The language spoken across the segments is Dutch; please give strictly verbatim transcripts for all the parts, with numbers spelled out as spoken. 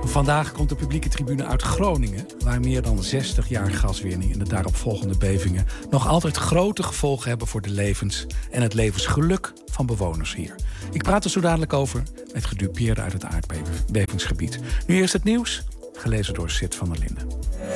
Vandaag komt de publieke tribune uit Groningen, waar meer dan zestig jaar gaswinning en de daaropvolgende bevingen nog altijd grote gevolgen hebben voor de levens en het levensgeluk van bewoners hier. Ik praat er zo dadelijk over met gedupeerden uit het aardbevingsgebied. Nu eerst het nieuws, gelezen door Sid van der Linden.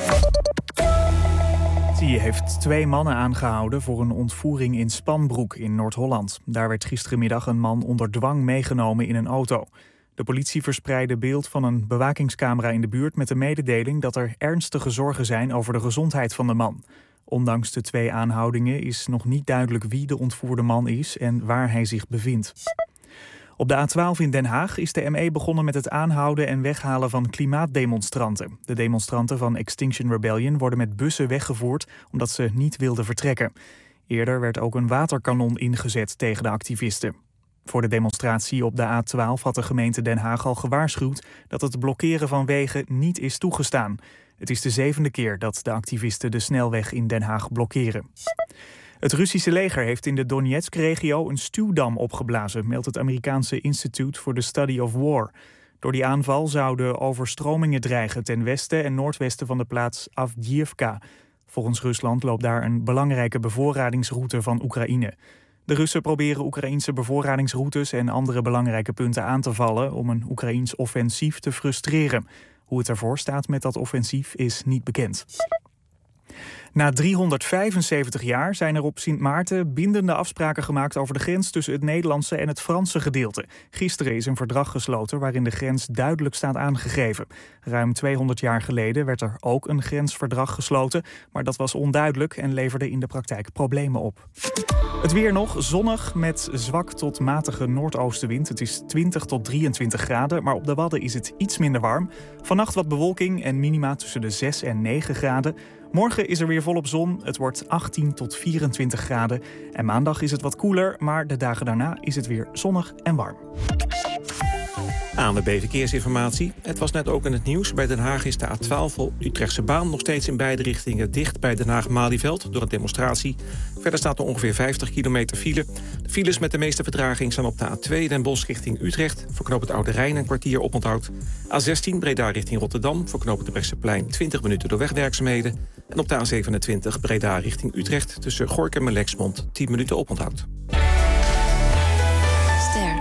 Politie heeft twee mannen aangehouden voor een ontvoering in Spanbroek in Noord-Holland. Daar werd gisterenmiddag een man onder dwang meegenomen in een auto. De politie verspreidde beeld van een bewakingscamera in de buurt met de mededeling dat er ernstige zorgen zijn over de gezondheid van de man. Ondanks de twee aanhoudingen is nog niet duidelijk wie de ontvoerde man is en waar hij zich bevindt. Op de A twaalf in Den Haag is de M E begonnen met het aanhouden en weghalen van klimaatdemonstranten. De demonstranten van Extinction Rebellion worden met bussen weggevoerd omdat ze niet wilden vertrekken. Eerder werd ook een waterkanon ingezet tegen de activisten. Voor de demonstratie op de A twaalf had de gemeente Den Haag al gewaarschuwd dat het blokkeren van wegen niet is toegestaan. Het is de zevende keer dat de activisten de snelweg in Den Haag blokkeren. Het Russische leger heeft in de Donetsk-regio een stuwdam opgeblazen, meldt het Amerikaanse Institute for the Study of War. Door die aanval zouden overstromingen dreigen ten westen en noordwesten van de plaats Avdiivka. Volgens Rusland loopt daar een belangrijke bevoorradingsroute van Oekraïne. De Russen proberen Oekraïnse bevoorradingsroutes en andere belangrijke punten aan te vallen om een Oekraïns offensief te frustreren. Hoe het ervoor staat met dat offensief is niet bekend. Na driehonderdvijfenzeventig jaar zijn er op Sint Maarten bindende afspraken gemaakt over de grens tussen het Nederlandse en het Franse gedeelte. Gisteren is een verdrag gesloten waarin de grens duidelijk staat aangegeven. Ruim tweehonderd jaar geleden werd er ook een grensverdrag gesloten, maar dat was onduidelijk en leverde in de praktijk problemen op. Het weer nog, zonnig met zwak tot matige noordoostenwind. Het is twintig tot drieëntwintig graden, maar op de Wadden is het iets minder warm. Vannacht wat bewolking en minima tussen de zes en negen graden. Morgen is er weer volop zon. Het wordt achttien tot vierentwintig graden. En maandag is het wat koeler, maar de dagen daarna is het weer zonnig en warm. A N W B Verkeersinformatie. Het was net ook in het nieuws. Bij Den Haag is de A twaalf op Utrechtse baan nog steeds in beide richtingen dicht bij Den Haag-Malieveld door een demonstratie. Verder staat er ongeveer vijftig kilometer file. De files met de meeste vertraging staan op de A twee Den Bosch richting Utrecht. Voor knooppunt Oude Rijn een kwartier oponthoud. A zestien Breda richting Rotterdam. Voor knooppunt de Brechtseplein twintig minuten door wegwerkzaamheden. En op de A zevenentwintig Breda richting Utrecht tussen Gorinchem en Lexmond tien minuten oponthoud. Ster.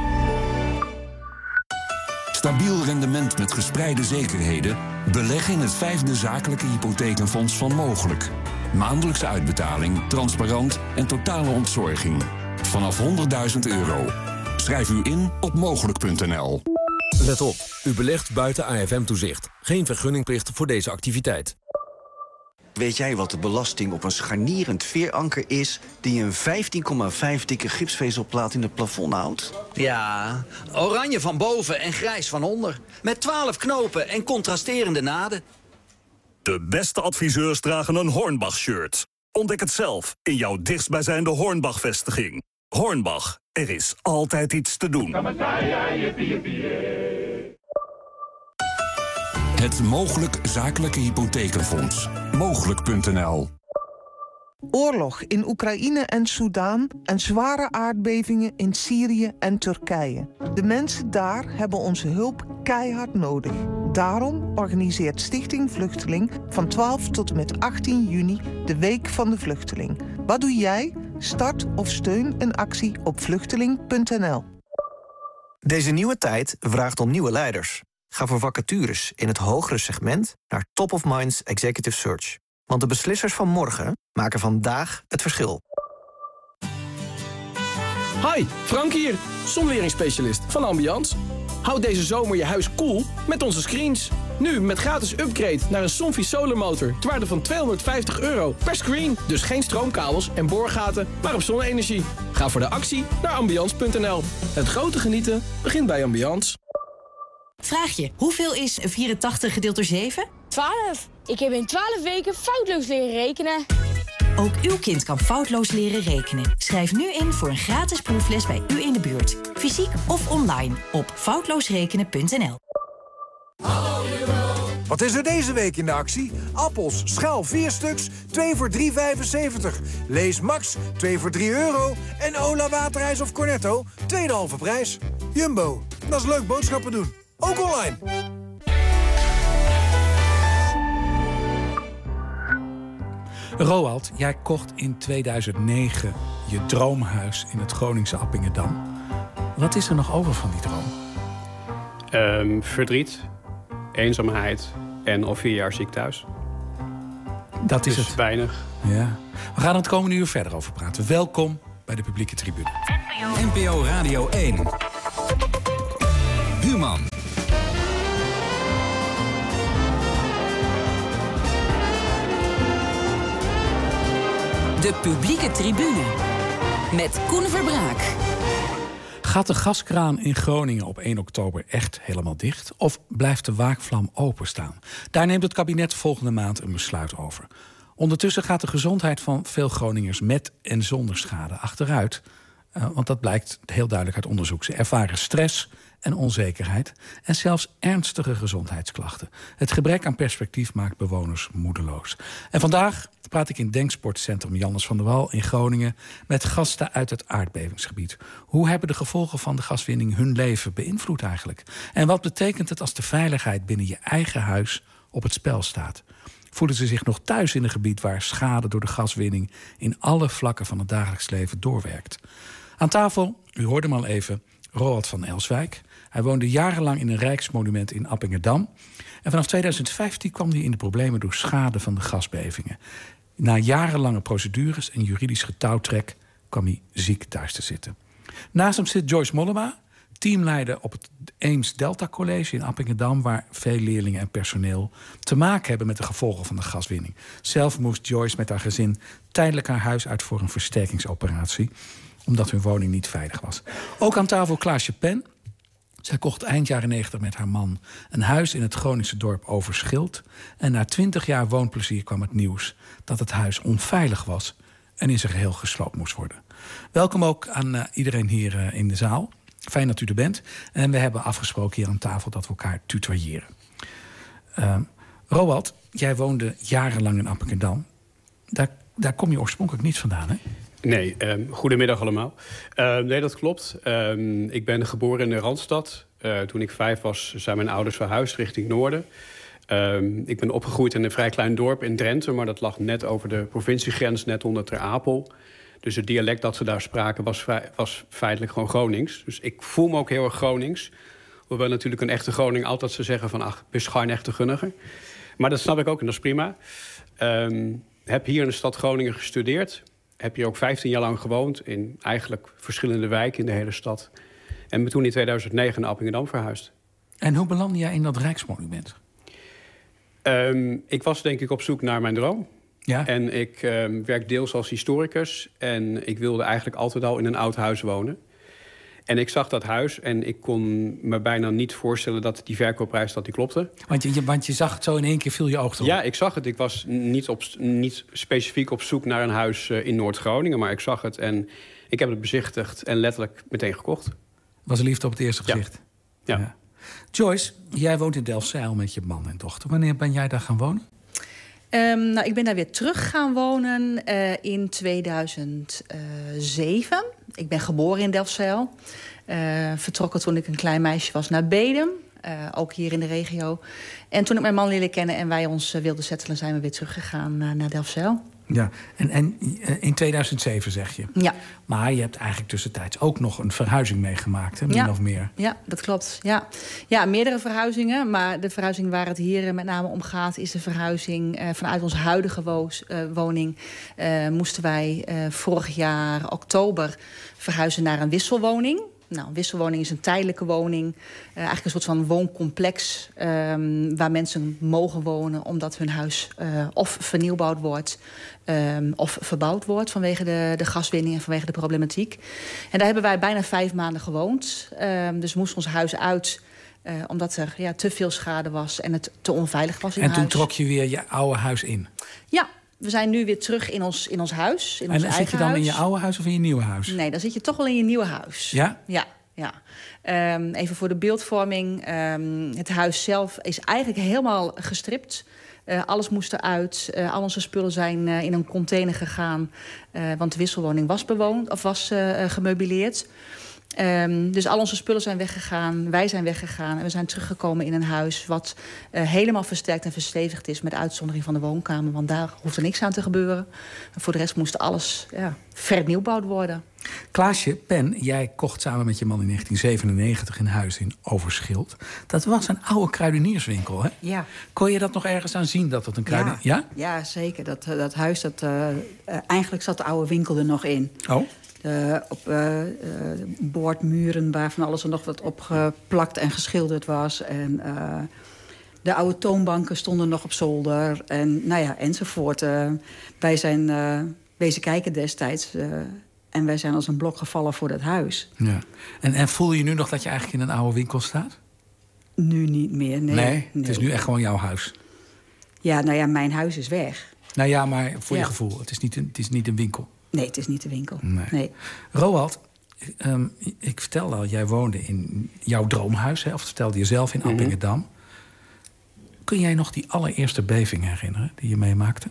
Stabiel rendement met gespreide zekerheden? Beleg in het vijfde zakelijke hypothekenfonds van Mogelijk. Maandelijkse uitbetaling, transparant en totale ontzorging. Vanaf honderdduizend euro. Schrijf u in op mogelijk punt n l. Let op, u belegt buiten A F M-toezicht. Geen vergunningplicht voor deze activiteit. Weet jij wat de belasting op een scharnierend veeranker is die een vijftien komma vijf dikke gipsvezelplaat in het plafond houdt? Ja, oranje van boven en grijs van onder. Met twaalf knopen en contrasterende naden. De beste adviseurs dragen een Hornbach-shirt. Ontdek het zelf in jouw dichtstbijzijnde Hornbach-vestiging. Hornbach, er is altijd iets te doen. Het Mogelijk Zakelijke Hypothekenfonds. Mogelijk punt n l. Oorlog in Oekraïne en Soedan en zware aardbevingen in Syrië en Turkije. De mensen daar hebben onze hulp keihard nodig. Daarom organiseert Stichting Vluchteling van twaalf tot en met achttien juni de Week van de Vluchteling. Wat doe jij? Start of steun een actie op vluchteling punt n l. Deze nieuwe tijd vraagt om nieuwe leiders. Ga voor vacatures in het hogere segment naar Top of Minds Executive Search. Want de beslissers van morgen maken vandaag het verschil. Hi, Frank hier, zonweringsspecialist van Ambiance. Houd deze zomer je huis koel met onze screens. Nu met gratis upgrade naar een Somfy Solar Motor ter waarde van tweehonderdvijftig euro per screen. Dus geen stroomkabels en boorgaten, maar op zonne-energie. Ga voor de actie naar ambiance punt n l. Het grote genieten begint bij Ambiance. Vraag je, hoeveel is vierentachtig gedeeld door zeven? twaalf. Ik heb in twaalf weken foutloos leren rekenen. Ook uw kind kan foutloos leren rekenen. Schrijf nu in voor een gratis proefles bij u in de buurt. Fysiek of online op foutloosrekenen punt n l. Wat is er deze week in de actie? Appels, schaal vier stuks, twee voor drie vijfenzeventig. Lees Max, twee voor drie euro. En Ola waterijs of Cornetto, tweede halve prijs. Jumbo, dat is leuk boodschappen doen. Ook online. Roald, jij kocht in tweeduizend negen je droomhuis in het Groningse Appingedam. Wat is er nog over van die droom? Um, verdriet, eenzaamheid en al vier jaar ziek thuis. Dat is dus het. Weinig. Ja. We gaan er het komende uur verder over praten. Welkom bij de publieke tribune. N P O Radio één. Human. De publieke tribune. Met Koen Verbraak. Gaat de gaskraan in Groningen op één oktober echt helemaal dicht? Of blijft de waakvlam openstaan? Daar neemt het kabinet volgende maand een besluit over. Ondertussen gaat de gezondheid van veel Groningers met en zonder schade achteruit. Uh, want dat blijkt heel duidelijk uit onderzoek. Ze ervaren stress en onzekerheid en zelfs ernstige gezondheidsklachten. Het gebrek aan perspectief maakt bewoners moedeloos. En vandaag praat ik in Denksportcentrum Jannes van der Wal in Groningen met gasten uit het aardbevingsgebied. Hoe hebben de gevolgen van de gaswinning hun leven beïnvloed eigenlijk? En wat betekent het als de veiligheid binnen je eigen huis op het spel staat? Voelen ze zich nog thuis in een gebied waar schade door de gaswinning in alle vlakken van het dagelijks leven doorwerkt? Aan tafel, u hoorde hem al even, Roald van Elswijk. Hij woonde jarenlang in een rijksmonument in Appingedam. En vanaf tweeduizend vijftien kwam hij in de problemen door schade van de gasbevingen. Na jarenlange procedures en juridisch getouwtrek kwam hij ziek thuis te zitten. Naast hem zit Joyce Mollema, teamleider op het Eems Delta College in Appingedam, waar veel leerlingen en personeel te maken hebben met de gevolgen van de gaswinning. Zelf moest Joyce met haar gezin tijdelijk haar huis uit voor een versterkingsoperatie, omdat hun woning niet veilig was. Ook aan tafel Klaasje Pen. Zij kocht eind jaren negentig met haar man een huis in het Groningse dorp Overschild. En na twintig jaar woonplezier kwam het nieuws dat het huis onveilig was en in zijn geheel gesloopt moest worden. Welkom ook aan uh, iedereen hier uh, in de zaal. Fijn dat u er bent. En we hebben afgesproken hier aan tafel dat we elkaar tutoyeren. Uh, Roald, jij woonde jarenlang in Appingedam. Daar, daar kom je oorspronkelijk niet vandaan, hè? Nee, um, goedemiddag allemaal. Uh, nee, dat klopt. Um, ik ben geboren in de Randstad. Uh, toen ik vijf was, zijn mijn ouders verhuisd richting Noorden. Um, ik ben opgegroeid in een vrij klein dorp in Drenthe, maar dat lag net over de provinciegrens, net onder Ter Apel. Dus het dialect dat ze daar spraken was, was feitelijk gewoon Gronings. Dus ik voel me ook heel erg Gronings. Hoewel natuurlijk een echte Groning altijd zou zeggen van, ach, best gewoon een echte Gunniger. Maar dat snap ik ook en dat is prima. Um, heb hier in de stad Groningen gestudeerd. Heb hier ook vijftien jaar lang gewoond in eigenlijk verschillende wijken in de hele stad. En ben toen in tweeduizend negen naar Appingedam verhuisd. En hoe belandde jij in dat Rijksmonument? Um, ik was denk ik op zoek naar mijn droom. Ja? En ik um, werk deels als historicus. En ik wilde eigenlijk altijd al in een oud huis wonen. En ik zag dat huis en ik kon me bijna niet voorstellen dat die verkoopprijs dat die klopte. Want je, want je zag het zo in één keer, viel je oog erop? Ja, ik zag het. Ik was niet, op, niet specifiek op zoek naar een huis uh, in Noord-Groningen, maar ik zag het en ik heb het bezichtigd en letterlijk meteen gekocht. Was liefde op het eerste gezicht? Ja. ja. ja. Joyce, jij woont in Delfzijl met je man en dochter. Wanneer ben jij daar gaan wonen? Um, nou, ik ben daar weer terug gaan wonen uh, in tweeduizend zeven. Ik ben geboren in Delfzijl. Uh, vertrokken toen ik een klein meisje was naar Bedum. Uh, ook hier in de regio. En toen ik mijn man leerde kennen en wij ons uh, wilden settelen, zijn we weer teruggegaan uh, naar Delfzijl. Ja, en, en in tweeduizend zeven zeg je. Ja. Maar je hebt eigenlijk tussentijds ook nog een verhuizing meegemaakt, hè, min ja. of meer. Ja, dat klopt. Ja. ja, meerdere verhuizingen. Maar de verhuizing waar het hier met name om gaat, is de verhuizing uh, vanuit onze huidige wo- uh, woning. Uh, moesten wij uh, vorig jaar oktober verhuizen naar een wisselwoning. Nou, een wisselwoning is een tijdelijke woning. Uh, eigenlijk een soort van wooncomplex um, waar mensen mogen wonen omdat hun huis uh, of vernieuwbouwd wordt um, of verbouwd wordt vanwege de, de gaswinning en vanwege de problematiek. En daar hebben wij bijna vijf maanden gewoond. Um, dus moest ons huis uit uh, omdat er ja, te veel schade was en het te onveilig was in en huis. En toen trok je weer je oude huis in? Ja. We zijn nu weer terug in ons, in ons huis. In en ons zit eigen je dan huis. in je oude huis of in je nieuwe huis? Nee, dan zit je toch wel in je nieuwe huis. Ja? Ja, ja. Um, even voor de beeldvorming. Um, het huis zelf is eigenlijk helemaal gestript. Uh, alles moest eruit. Uh, al onze spullen zijn uh, in een container gegaan. Uh, want de wisselwoning was bewoond of was uh, gemeubileerd. Um, dus al onze spullen zijn weggegaan, wij zijn weggegaan... en we zijn teruggekomen in een huis wat uh, helemaal versterkt en verstevigd is... met uitzondering van de woonkamer, want daar hoeft er niks aan te gebeuren. En voor de rest moest alles ja, vernieuwbouwd worden. Klaasje, Pen, jij kocht samen met je man in negentien zevenennegentig een huis in Overschild. Dat was een oude kruidenierswinkel, hè? Ja. Kon je dat nog ergens aan zien, dat het een kruidenier... Ja? Ja? Ja, zeker. Dat, dat huis, dat, uh, uh, eigenlijk zat de oude winkel er nog in. Oh? Uh, op uh, uh, boordmuren waar van alles er nog wat opgeplakt en geschilderd was. En uh, de oude toonbanken stonden nog op zolder. En nou ja, enzovoort. Uh, wij zijn uh, wezen kijken destijds... Uh, en wij zijn als een blok gevallen voor dat huis. Ja. En, en voel je nu nog dat je eigenlijk in een oude winkel staat? Nu niet meer, nee. Nee, nee. het is nu echt gewoon jouw huis. Ja, nou ja, mijn huis is weg. Nou ja, maar voor ja. je gevoel, het is, niet een, het is niet een winkel. Nee, het is niet de winkel. Nee. nee. Roald, um, ik vertelde al, jij woonde in jouw droomhuis, hè, of vertelde je zelf in mm-hmm. Appingedam. Kun jij nog die allereerste beving herinneren die je meemaakte?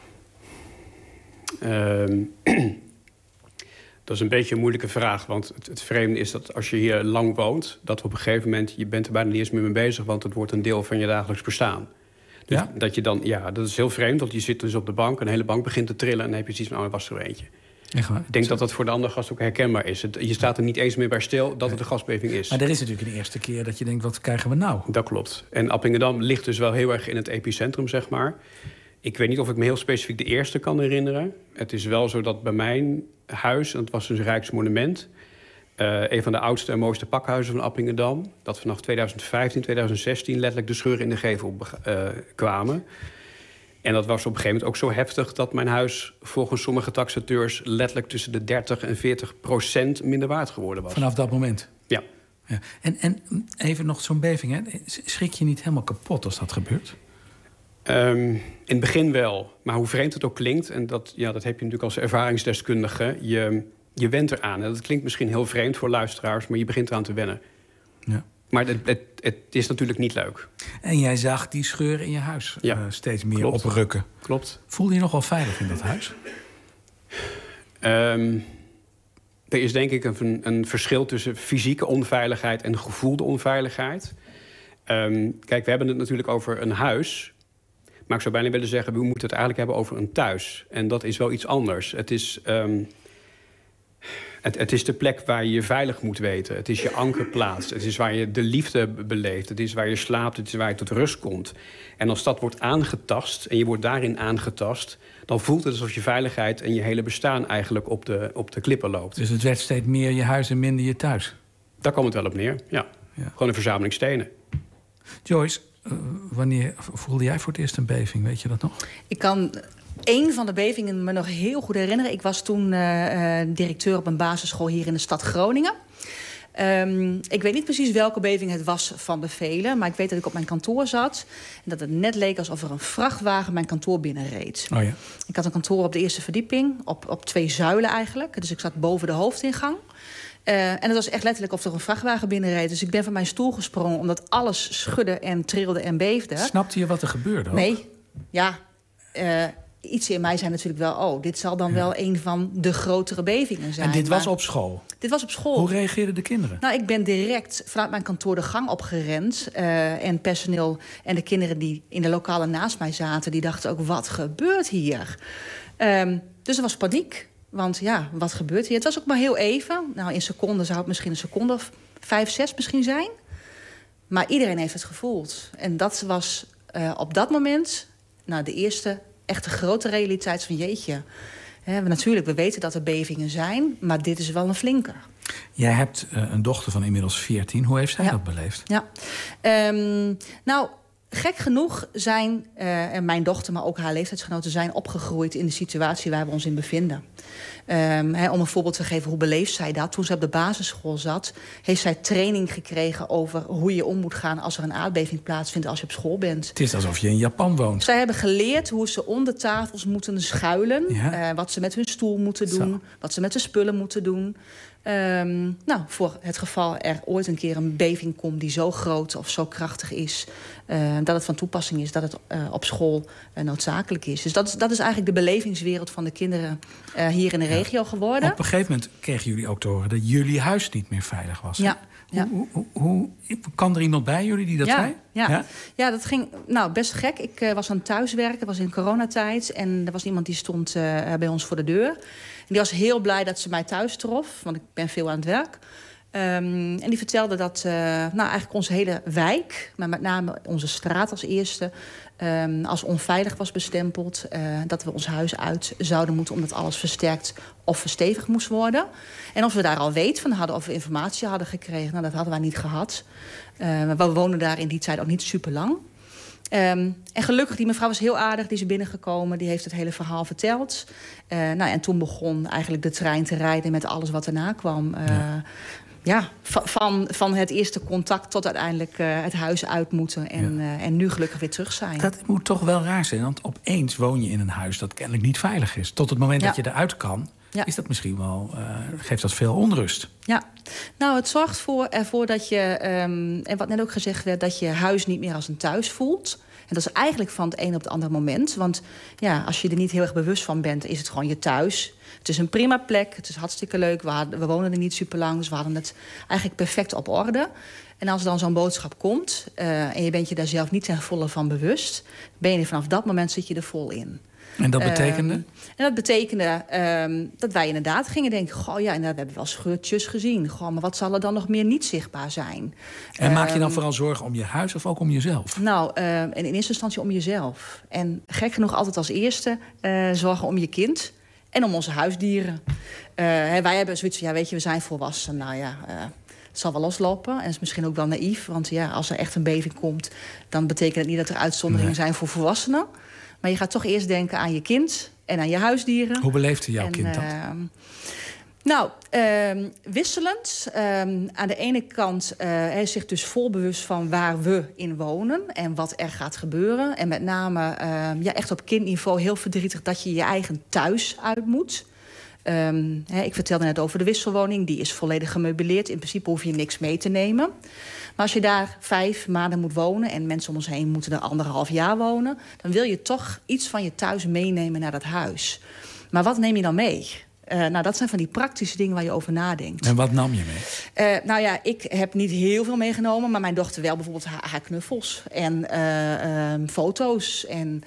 Um, dat is een beetje een moeilijke vraag. Want het, het vreemde is dat als je hier lang woont... dat op een gegeven moment, je bent er bijna niet eens meer mee bezig... want het wordt een deel van je dagelijks bestaan. Dus ja? Dat je dan, ja, dat is heel vreemd, want je zit dus op de bank... en de hele bank begint te trillen en dan heb je zoiets van... oh, was er eentje. Echt waar? Ik denk dat dat voor de andere gast ook herkenbaar is. Het, je staat er niet eens meer bij stil dat het een gasbeving is. Maar er is natuurlijk een eerste keer dat je denkt, wat krijgen we nou? Dat klopt. En Appingedam ligt dus wel heel erg in het epicentrum, zeg maar. Ik weet niet of ik me heel specifiek de eerste kan herinneren. Het is wel zo dat bij mijn huis, en het was dus een Rijksmonument... Uh, een van de oudste en mooiste pakhuizen van Appingedam... dat vanaf tweeduizend vijftien, tweeduizend zestien letterlijk de scheuren in de gevel uh, kwamen. En dat was op een gegeven moment ook zo heftig... dat mijn huis volgens sommige taxateurs... letterlijk tussen de dertig en veertig procent minder waard geworden was. Vanaf dat moment? Ja. ja. En, en even nog zo'n beving, hè? Schrik je niet helemaal kapot als dat gebeurt? Um, in het begin wel. Maar hoe vreemd het ook klinkt... en dat, ja, dat heb je natuurlijk als ervaringsdeskundige... je, je went eraan. En dat klinkt misschien heel vreemd voor luisteraars... maar je begint eraan te wennen. Ja. Maar het, het, het is natuurlijk niet leuk. En jij zag die scheuren in je huis ja. uh, steeds meer Klopt. oprukken. Klopt. Voelde je nog wel veilig in dat huis? Um, er is denk ik een, een verschil tussen fysieke onveiligheid... en gevoelde onveiligheid. Um, kijk, we hebben het natuurlijk over een huis... maar ik zou bijna willen zeggen... we moeten het eigenlijk hebben over een thuis. En dat is wel iets anders. Het is... Um, Het, het is de plek waar je je veilig moet weten. Het is je ankerplaats. Het is waar je de liefde beleeft. Het is waar je slaapt. Het is waar je tot rust komt. En als dat wordt aangetast en je wordt daarin aangetast... dan voelt het alsof je veiligheid en je hele bestaan eigenlijk op de, op de klippen loopt. Dus het werd steeds meer je huis en minder je thuis? Daar komt het wel op neer, ja. ja. Gewoon een verzameling stenen. Joyce, uh, wanneer voelde jij voor het eerst een beving? Weet je dat nog? Ik kan... Eén van de bevingen me nog heel goed herinneren. Ik was toen uh, directeur op een basisschool hier in de stad Groningen. Um, ik weet niet precies welke beving het was van de vele... maar ik weet dat ik op mijn kantoor zat... en dat het net leek alsof er een vrachtwagen mijn kantoor binnenreed. Oh ja. Ik had een kantoor op de eerste verdieping, op, op twee zuilen eigenlijk. Dus ik zat boven de hoofdingang. Uh, en het was echt letterlijk of er een vrachtwagen binnenreed. Dus ik ben van mijn stoel gesprongen omdat alles schudde en trilde en beefde. Snapte je wat er gebeurde? Ook? Nee, ja... Uh, Iets in mij zei natuurlijk wel... oh, dit zal dan ja. wel een van de grotere bevingen zijn. En dit was op school? Dit was op school. Hoe reageerden de kinderen? Nou, ik ben direct vanuit mijn kantoor de gang opgerend. Uh, en personeel en de kinderen die in de lokale naast mij zaten... die dachten ook, wat gebeurt hier? Um, dus er was paniek. Want ja, wat gebeurt hier? Het was ook maar heel even. Nou, in seconden zou het misschien een seconde of vijf, zes misschien zijn. Maar iedereen heeft het gevoeld. En dat was uh, op dat moment nou, de eerste... echt een grote realiteit van jeetje. He, natuurlijk, we weten dat er bevingen zijn... maar dit is wel een flinke. Jij hebt uh, een dochter van inmiddels veertien. Hoe heeft zij ja. dat beleefd? Ja. Um, nou, gek genoeg zijn uh, en mijn dochter... maar ook haar leeftijdsgenoten zijn opgegroeid... in de situatie waar we ons in bevinden. Um, he, om een voorbeeld te geven, hoe beleeft zij dat? Toen ze op de basisschool zat... heeft zij training gekregen over hoe je om moet gaan... als er een aardbeving plaatsvindt als je op school bent. Het is alsof je in Japan woont. Zij hebben geleerd hoe ze onder tafels moeten schuilen. Ja. Uh, wat ze met hun stoel moeten doen. Zo. Wat ze met de spullen moeten doen. Um, nou, voor het geval er ooit een keer een beving komt... die zo groot of zo krachtig is... Uh, dat het van toepassing is, dat het uh, op school uh, noodzakelijk is. Dus dat is, dat is eigenlijk de belevingswereld van de kinderen uh, hier in de regio. regio geworden. Op een gegeven moment kregen jullie ook te horen dat jullie huis niet meer veilig was. Ja. Ja. Hoe, hoe, hoe, kan er iemand bij jullie die dat ja, zei? Ja. Ja? ja, dat ging nou, best gek. Ik uh, was aan het thuiswerken, het was in coronatijd. En er was iemand die stond uh, bij ons voor de deur. En die was heel blij dat ze mij thuis trof, want ik ben veel aan het werk. Um, en die vertelde dat uh, nou, eigenlijk onze hele wijk, maar met name onze straat als eerste, um, als onveilig was bestempeld. Uh, dat we ons huis uit zouden moeten omdat alles versterkt of verstevigd moest worden. En of we daar al weet van hadden, of we informatie hadden gekregen, nou, dat hadden wij niet gehad. Uh, we woonden daar in die tijd ook niet super lang. Um, en gelukkig, die mevrouw was heel aardig, die is binnengekomen, die heeft het hele verhaal verteld. Uh, nou, en toen begon eigenlijk de trein te rijden met alles wat erna kwam. Uh, ja. Ja, van, van het eerste contact tot uiteindelijk uh, het huis uit moeten. En, ja. uh, en nu gelukkig weer terug zijn. Dat moet toch wel raar zijn, want opeens woon je in een huis dat kennelijk niet veilig is. Tot het moment ja. dat je eruit kan, ja. is dat misschien wel, uh, geeft dat veel onrust. Ja, nou het zorgt voor, ervoor dat je, um, en wat net ook gezegd werd, dat je huis niet meer als een thuis voelt. En dat is eigenlijk van het een op het andere moment. Want ja, als je er niet heel erg bewust van bent, is het gewoon je thuis. Het is een prima plek, het is hartstikke leuk. We, hadden, we wonen er niet super lang, dus we hadden het eigenlijk perfect op orde. En als dan zo'n boodschap komt uh, en je bent je daar zelf niet ten volle van bewust, ben je vanaf dat moment zit je er vol in. En dat betekende? Um, en dat betekende um, dat wij inderdaad gingen denken, goh ja, we hebben wel scheurtjes gezien. Goh, maar wat zal er dan nog meer niet zichtbaar zijn? En um, maak je dan vooral zorgen om je huis of ook om jezelf? Nou, uh, in eerste instantie om jezelf. En gek genoeg altijd als eerste uh, zorgen om je kind. En om onze huisdieren. Uh, wij hebben zoiets van, ja, weet je, we zijn volwassen. Nou ja, uh, het zal wel loslopen. En het is misschien ook wel naïef. Want ja, als er echt een beving komt, dan betekent het niet dat er uitzonderingen nee. zijn voor volwassenen. Maar je gaat toch eerst denken aan je kind en aan je huisdieren. Hoe beleefde jouw en, kind dat? Uh, nou, uh, wisselend. Uh, aan de ene kant uh, hij is zich dus vol bewust van waar we in wonen en wat er gaat gebeuren. En met name uh, ja, echt op kindniveau heel verdrietig dat je je eigen thuis uit moet. Um, hè, ik vertelde net over de wisselwoning. Die is volledig gemeubileerd. In principe hoef je niks mee te nemen. Maar als je daar vijf maanden moet wonen en mensen om ons heen moeten er anderhalf jaar wonen, dan wil je toch iets van je thuis meenemen naar dat huis. Maar wat neem je dan mee? Uh, nou, dat zijn van die praktische dingen waar je over nadenkt. En wat nam je mee? Uh, nou ja, ik heb niet heel veel meegenomen, maar mijn dochter wel bijvoorbeeld haar, haar knuffels en uh, um, foto's. En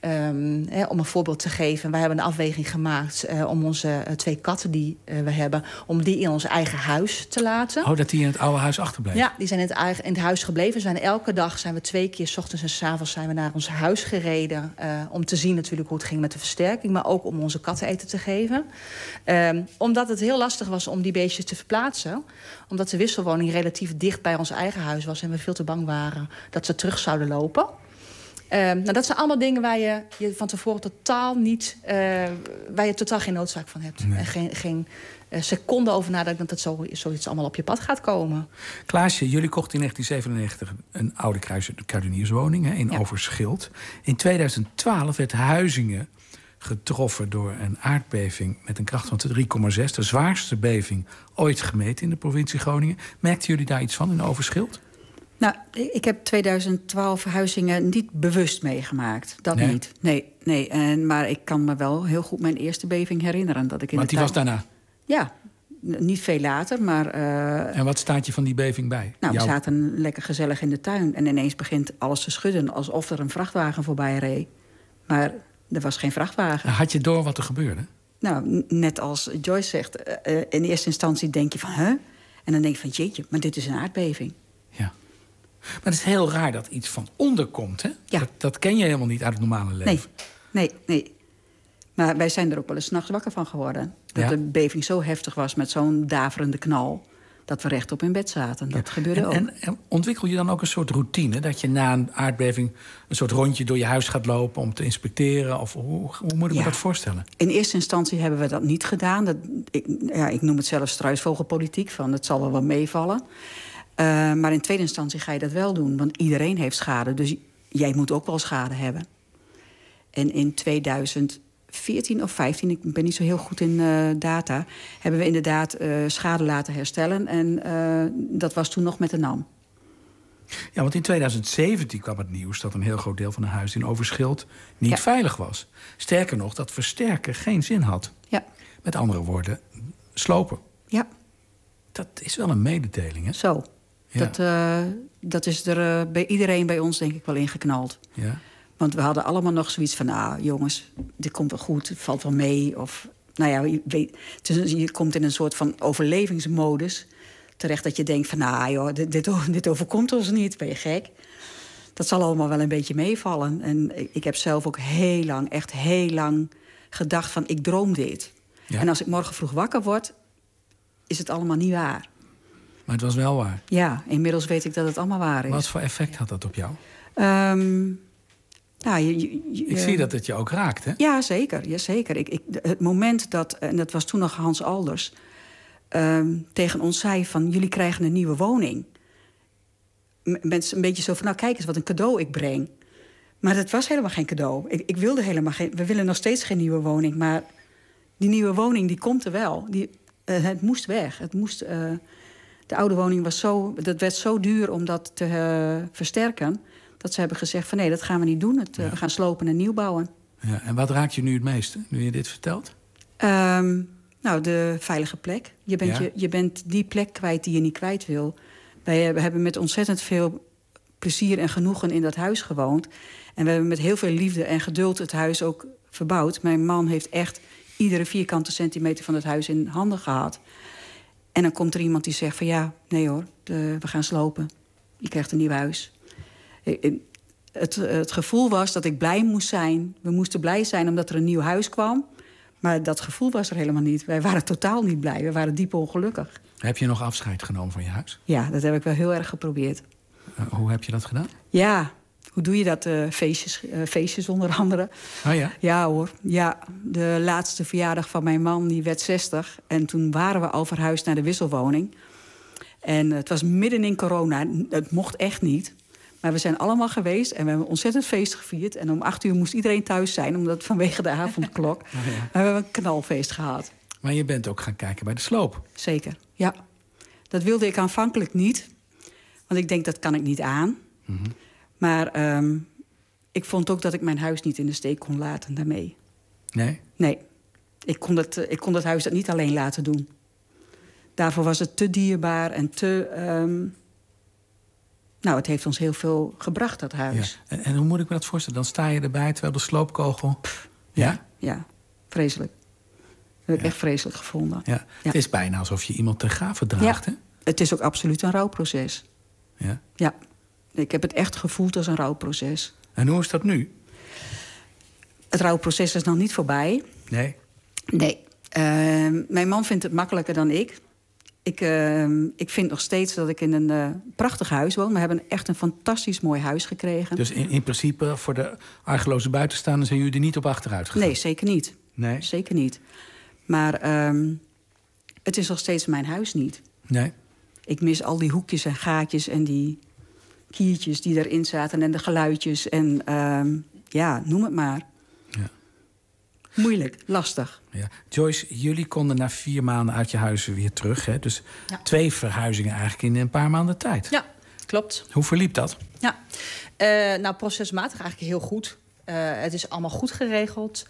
um, hè, om een voorbeeld te geven, wij hebben een afweging gemaakt uh, om onze uh, twee katten die uh, we hebben, om die in ons eigen huis te laten. Oh, dat die in het oude huis achterbleven? Ja, die zijn in het, eigen, in het huis gebleven. Zijn elke dag zijn we twee keer, 's ochtends en 's avonds, zijn we naar ons huis gereden. Uh, om te zien natuurlijk hoe het ging met de versterking, maar ook om onze katten eten te geven. Um, omdat het heel lastig was om die beestjes te verplaatsen. Omdat de wisselwoning relatief dicht bij ons eigen huis was en we veel te bang waren dat ze terug zouden lopen. Um, nou, dat zijn allemaal dingen waar je, je van tevoren totaal niet, uh, waar je totaal geen noodzaak van hebt. Nee. En geen, geen uh, seconde over nadenken dat het zo, zoiets allemaal op je pad gaat komen. Klaasje, jullie kochten in negentien zevenennegentig een oude kruidenierswoning hè, in ja. Overschild. In tweeduizend twaalf werd Huizingen getroffen door een aardbeving met een kracht van drie komma zes. De zwaarste beving ooit gemeten in de provincie Groningen. Merkten jullie daar iets van in Overschild? Nou, ik heb tweeduizend twaalf Huizingen niet bewust meegemaakt. Dat nee? niet. Nee, nee. En, maar ik kan me wel heel goed mijn eerste beving herinneren. Dat ik in Want die tuin... was daarna? Ja, niet veel later, maar... Uh... En wat staat je van die beving bij? Nou, Jouw... we zaten lekker gezellig in de tuin. En ineens begint alles te schudden alsof er een vrachtwagen voorbij reed. Maar er was geen vrachtwagen. Had je door wat er gebeurde? Nou, net als Joyce zegt, uh, in eerste instantie denk je van, huh? En dan denk je van, jeetje, maar dit is een aardbeving. Ja. Maar het is heel raar dat iets van onder komt, hè? Ja. Dat, dat ken je helemaal niet uit het normale leven. Nee, nee, nee. Maar wij zijn er ook wel eens 's nachts wakker van geworden. Dat ja. de beving zo heftig was met zo'n daverende knal, dat we rechtop in bed zaten. Dat ja. gebeurde en, ook. En, en ontwikkel je dan ook een soort routine? Dat je na een aardbeving een soort rondje door je huis gaat lopen om te inspecteren? Of hoe, hoe moet ik ja. me dat voorstellen? In eerste instantie hebben we dat niet gedaan. Dat, ik, ja, ik noem het zelfs struisvogelpolitiek, van het zal wel wat meevallen. Uh, maar in tweede instantie ga je dat wel doen, want iedereen heeft schade. Dus jij moet ook wel schade hebben. En in tweeduizend veertien of vijftien, ik ben niet zo heel goed in uh, data, hebben we inderdaad uh, schade laten herstellen. En uh, dat was toen nog met de N A M. Ja, want in tweeduizend zeventien kwam het nieuws dat een heel groot deel van de huizen in Overschild niet ja. veilig was. Sterker nog, dat versterken geen zin had. Ja. Met andere woorden, slopen. Ja. Dat is wel een mededeling, hè? Zo. Ja. Dat, uh, dat is er uh, bij iedereen bij ons denk ik wel ingeknald. Ja. Want we hadden allemaal nog zoiets van... nou, jongens, dit komt wel goed, het valt wel mee. Of, nou ja, je, weet, dus je komt in een soort van overlevingsmodus terecht... dat je denkt van, nou joh, dit, dit, dit overkomt ons niet, ben je gek? Dat zal allemaal wel een beetje meevallen. En ik, ik heb zelf ook heel lang, echt heel lang gedacht van... ik droom dit. Ja. En als ik morgen vroeg wakker word, is het allemaal niet waar. Maar het was wel waar? Ja, inmiddels weet ik dat het allemaal waar is. Wat voor effect had dat op jou? Um, nou, je, je, je, ik zie dat het je ook raakt, hè? Ja, zeker. Ja, zeker. Ik, ik, het moment dat, en dat was toen nog Hans Alders... Um, tegen ons zei van, jullie krijgen een nieuwe woning. Mensen een beetje zo van, nou kijk eens wat een cadeau ik breng. Maar dat was helemaal geen cadeau. Ik, ik wilde helemaal geen... We willen nog steeds geen nieuwe woning, maar die nieuwe woning die komt er wel. Die, uh, het moest weg. Het moest... Uh, De oude woning was zo, dat werd zo duur om dat te uh, versterken... dat ze hebben gezegd van nee, dat gaan we niet doen. Het, uh, ja. We gaan slopen en nieuw bouwen. Ja, en wat raakt je nu het meeste, nu je dit vertelt? Um, nou, de veilige plek. Je bent, ja. je, je bent die plek kwijt die je niet kwijt wil. Wij we hebben met ontzettend veel plezier en genoegen in dat huis gewoond. En we hebben met heel veel liefde en geduld het huis ook verbouwd. Mijn man heeft echt iedere vierkante centimeter van het huis in handen gehad... En dan komt er iemand die zegt van ja, nee hoor, de, we gaan slopen. Je krijgt een nieuw huis. Het, het gevoel was dat ik blij moest zijn. We moesten blij zijn omdat er een nieuw huis kwam. Maar dat gevoel was er helemaal niet. Wij waren totaal niet blij. We waren diep ongelukkig. Heb je nog afscheid genomen van je huis? Ja, dat heb ik wel heel erg geprobeerd. Uh, hoe heb je dat gedaan? Ja, hoe doe je dat? Uh, feestjes, uh, feestjes onder andere. Oh ja? Ja hoor. Ja, de laatste verjaardag van mijn man, die werd zestig. En toen waren we al verhuisd naar de wisselwoning. En uh, het was midden in corona. Het mocht echt niet. Maar we zijn allemaal geweest en we hebben ontzettend feest gevierd. En om acht uur moest iedereen thuis zijn, omdat vanwege de avondklok. Oh ja. We hebben een knalfeest gehad. Maar je bent ook gaan kijken bij de sloop. Zeker, ja. Dat wilde ik aanvankelijk niet. Want ik denk, dat kan ik niet aan. Mm-hmm. Maar um, ik vond ook dat ik mijn huis niet in de steek kon laten daarmee. Nee? Nee. Ik kon, dat, ik kon dat huis dat niet alleen laten doen. Daarvoor was het te dierbaar en te... Um, nou, het heeft ons heel veel gebracht, dat huis. Ja. En, en hoe moet ik me dat voorstellen? Dan sta je erbij terwijl de sloopkogel... Pff, ja? ja? Ja, vreselijk. Dat heb ik ja. echt vreselijk gevonden. Ja. Ja. Het is bijna alsof je iemand ten gave draagt, ja. hè? Het is ook absoluut een rouwproces. Ja? Ja. Ik heb het echt gevoeld als een rouwproces. En hoe is dat nu? Het rouwproces is nog niet voorbij. Nee? Nee. Uh, mijn man vindt het makkelijker dan ik. Ik, uh, ik vind nog steeds dat ik in een uh, prachtig huis woon. We hebben echt een fantastisch mooi huis gekregen. Dus in, in principe, voor de argeloze buitenstaanders... zijn jullie er niet op achteruit gegaan? Nee, zeker niet. Nee? Zeker niet. Maar um, het is nog steeds mijn huis niet. Nee? Ik mis al die hoekjes en gaatjes en die kiertjes die erin zaten... en de geluidjes en um, ja, noem het maar. Ja. Moeilijk, lastig. Ja. Joyce, jullie konden na vier maanden uit je huis weer terug. Hè? Dus ja. twee verhuizingen eigenlijk in een paar maanden tijd. Ja, klopt. Hoe verliep dat? Ja, uh, nou, procesmatig eigenlijk heel goed. Uh, het is allemaal goed geregeld.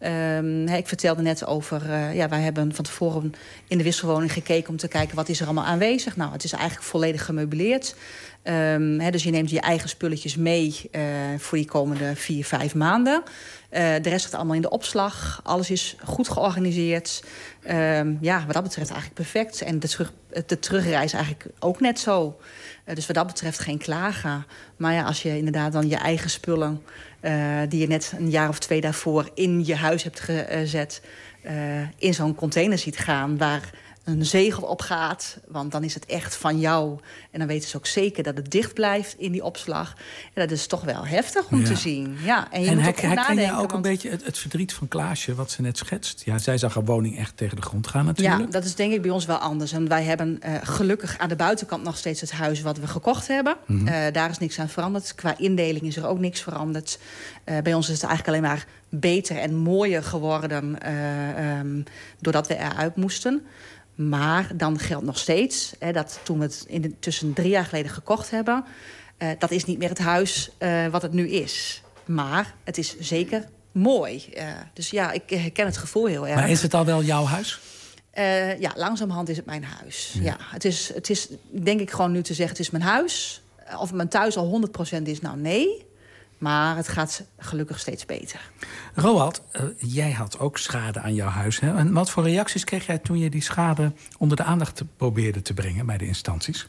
Um, ik vertelde net over... Uh, ja, wij hebben van tevoren in de wisselwoning gekeken... om te kijken wat is er allemaal aanwezig. Nou, het is eigenlijk volledig gemeubileerd. Um, he, dus je neemt je eigen spulletjes mee uh, voor die komende vier, vijf maanden. Uh, de rest gaat allemaal in de opslag. Alles is goed georganiseerd. Um, ja, wat dat betreft eigenlijk perfect. En de, terug, de terugreis eigenlijk ook net zo. Uh, dus wat dat betreft geen klagen. Maar ja, als je inderdaad dan je eigen spullen... Uh, die je net een jaar of twee daarvoor in je huis hebt gezet... Uh, in zo'n container ziet gaan waar een zegel op gaat. Want dan is het echt van jou. En dan weten ze ook zeker dat het dicht blijft in die opslag. En dat is toch wel heftig om ja. te zien. Ja, en je en moet her, ook goed herken nadenken. jij ook want... een beetje het, het verdriet van Klaasje, wat ze net schetst? Ja, zij zag haar woning echt tegen de grond gaan natuurlijk. Ja, dat is denk ik bij ons wel anders. En wij hebben uh, gelukkig aan de buitenkant nog steeds het huis wat we gekocht hebben. Mm-hmm. Uh, daar is niks aan veranderd. Qua indeling is er ook niks veranderd. Uh, bij ons is het eigenlijk alleen maar beter en mooier geworden... Uh, um, doordat we eruit moesten. Maar dan geldt nog steeds hè, dat toen we het in de, tussen drie jaar geleden gekocht hebben... Uh, dat is niet meer het huis uh, wat het nu is. Maar het is zeker mooi. Uh, dus ja, ik herken het gevoel heel erg. Maar is het al wel jouw huis? Uh, ja, langzamerhand is het mijn huis. Ja. Ja, het, is, het is denk ik gewoon nu te zeggen, het is mijn huis. Of het mijn thuis al honderd procent is, nou nee. Maar het gaat gelukkig steeds beter. Roald, uh, jij had ook schade aan jouw huis. Hè? En wat voor reacties kreeg jij toen je die schade onder de aandacht te probeerde te brengen bij de instanties?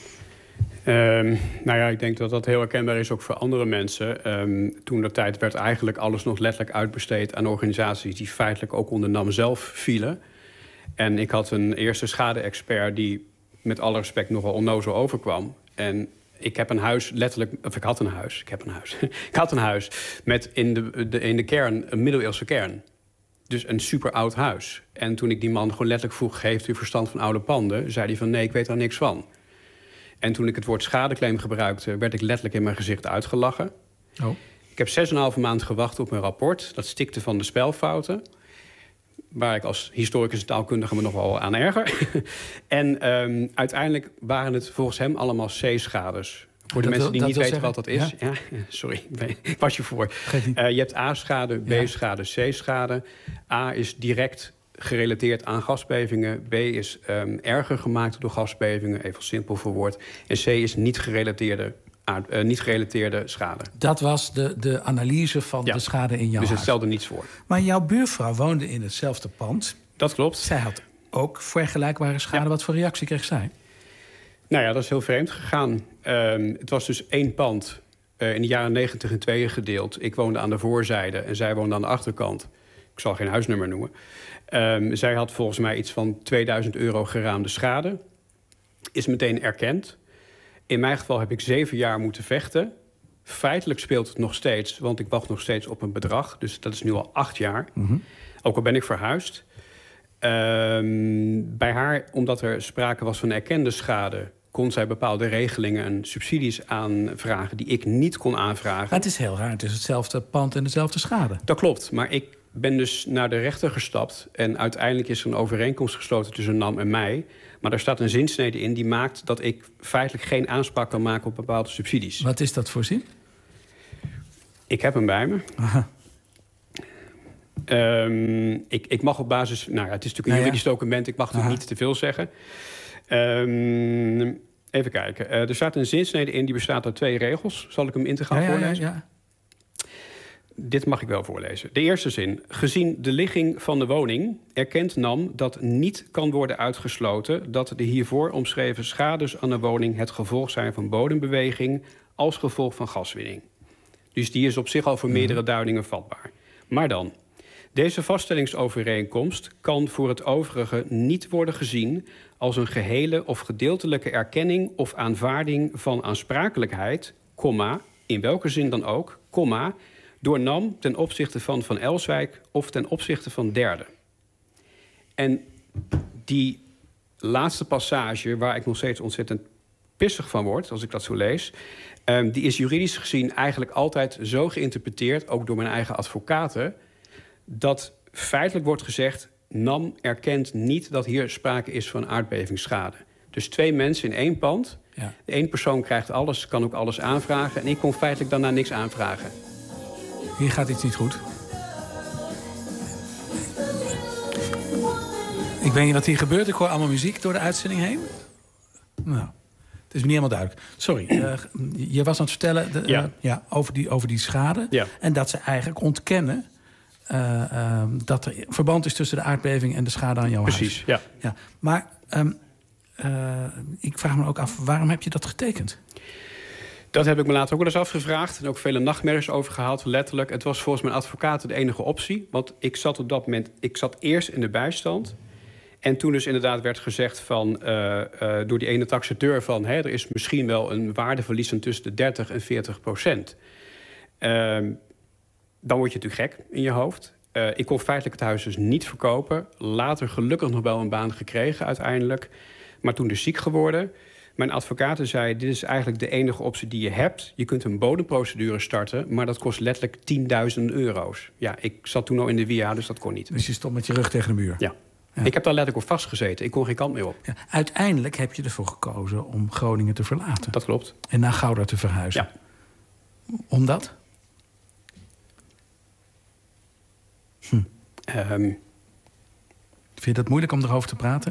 Um, nou ja, ik denk dat dat heel herkenbaar is ook voor andere mensen. Um, toen de tijd werd eigenlijk alles nog letterlijk uitbesteed aan organisaties die feitelijk ook onder NAM zelf vielen. En ik had een eerste schade-expert die met alle respect nogal onnozel overkwam. En ik heb een huis letterlijk, of ik had een huis, ik heb een huis. ik had een huis met in de, de, in de kern een middeleeuwse kern. Dus een super oud huis. En toen ik die man gewoon letterlijk vroeg, heeft u verstand van oude panden? Zei hij van nee, ik weet daar niks van. En toen ik het woord schadeclaim gebruikte, werd ik letterlijk in mijn gezicht uitgelachen. Oh. Ik heb zes en een halve maand gewacht op mijn rapport. Dat stikte van de spelfouten. Waar ik als historicus en taalkundige me nog wel aan erger. en um, uiteindelijk waren het volgens hem allemaal C-schades. Voor de mensen die niet weten zeggen, wat dat is. Ja? Ja, sorry, ik was je voor. Uh, je hebt A-schade, B-schade, C-schade. A is direct gerelateerd aan gasbevingen. B is um, erger gemaakt door gasbevingen, even simpel verwoord. En C is niet gerelateerde, aard, uh, niet gerelateerde schade. Dat was de, de analyse van ja. de schade in jouw Dus het huis. stelde niets voor. Maar jouw buurvrouw woonde in hetzelfde pand. Dat klopt. Zij had ook vergelijkbare schade. Ja. Wat voor reactie kreeg zij? Nou ja, dat is heel vreemd gegaan. Um, het was dus één pand, uh, in de jaren negentig in tweeën gedeeld. Ik woonde aan de voorzijde en zij woonde aan de achterkant. Ik zal geen huisnummer noemen. Um, zij had volgens mij iets van tweeduizend euro geraamde schade. Is meteen erkend. In mijn geval heb ik zeven jaar moeten vechten. Feitelijk speelt het nog steeds, want ik wacht nog steeds op een bedrag. Dus dat is nu al acht jaar. Mm-hmm. Ook al ben ik verhuisd. Um, bij haar, omdat er sprake was van erkende schade, kon zij bepaalde regelingen en subsidies aanvragen die ik niet kon aanvragen. Maar het is heel raar, het is hetzelfde pand en dezelfde schade. Dat klopt, maar ik ben dus naar de rechter gestapt en uiteindelijk is er een overeenkomst gesloten tussen NAM en mij. Maar daar staat een zinsnede in die maakt dat ik feitelijk geen aanspraak kan maken op bepaalde subsidies. Wat is dat voor zin? Ik heb hem bij me. Aha. Um, ik, ik mag op basis... Nou ja, het is natuurlijk een juridisch ja, ja. document. Ik mag natuurlijk niet te veel zeggen. Um, even kijken. Uh, er staat een zinsnede in die bestaat uit twee regels. Zal ik hem in te gaan ja, voorlezen? Ja, ja, ja. Dit mag ik wel voorlezen. De eerste zin. Gezien de ligging van de woning erkent NAM dat niet kan worden uitgesloten dat de hiervoor omschreven schades aan de woning het gevolg zijn van bodembeweging als gevolg van gaswinning. Dus die is op zich al voor meerdere duidingen vatbaar. Maar dan... Deze vaststellingsovereenkomst kan voor het overige niet worden gezien als een gehele of gedeeltelijke erkenning of aanvaarding van aansprakelijkheid, comma, in welke zin dan ook, comma, door NAM ten opzichte van Van Elswijk of ten opzichte van derden. En die laatste passage, waar ik nog steeds ontzettend pissig van word, als ik dat zo lees, um, die is juridisch gezien eigenlijk altijd zo geïnterpreteerd, ook door mijn eigen advocaten, dat feitelijk wordt gezegd, NAM erkent niet dat hier sprake is van aardbevingsschade. Dus twee mensen in één pand. Ja. De één persoon krijgt alles, kan ook alles aanvragen. En ik kon feitelijk daarna niks aanvragen. Hier gaat iets niet goed. Ik weet niet wat hier gebeurt. Ik hoor allemaal muziek door de uitzending heen. Nou, het is niet helemaal duidelijk. Sorry, uh, je was aan het vertellen de, ja. Uh, ja, over, die, over die schade. Ja. En dat ze eigenlijk ontkennen... Uh, uh, dat er verband is tussen de aardbeving en de schade aan jouw Precies, huis. Precies, ja. ja. Maar um, uh, ik vraag me ook af, waarom heb je dat getekend? Dat heb ik me later ook wel eens afgevraagd. En ook vele nachtmerries over gehad, letterlijk. Het was volgens mijn advocaten de enige optie. Want ik zat op dat moment... Ik zat eerst in de bijstand. En toen dus inderdaad werd gezegd van... Uh, uh, door die ene taxateur van... Hè, er is misschien wel een waardeverlies van tussen de dertig en veertig procent. Uh, Dan word je natuurlijk gek in je hoofd. Uh, ik kon feitelijk het huis dus niet verkopen. Later gelukkig nog wel een baan gekregen uiteindelijk. Maar toen dus ziek geworden. Mijn advocaten zei, dit is eigenlijk de enige optie die je hebt. Je kunt een bodemprocedure starten, maar dat kost letterlijk tienduizend euro's. Ja, ik zat toen al in de W I A, dus dat kon niet. Dus je stond met je rug tegen de muur? Ja. ja. Ik heb daar letterlijk op vastgezeten. Ik kon geen kant meer op. Ja. Uiteindelijk heb je ervoor gekozen om Groningen te verlaten. Dat klopt. En naar Gouda te verhuizen. Ja. Omdat? Um, Vind je dat moeilijk om erover te praten?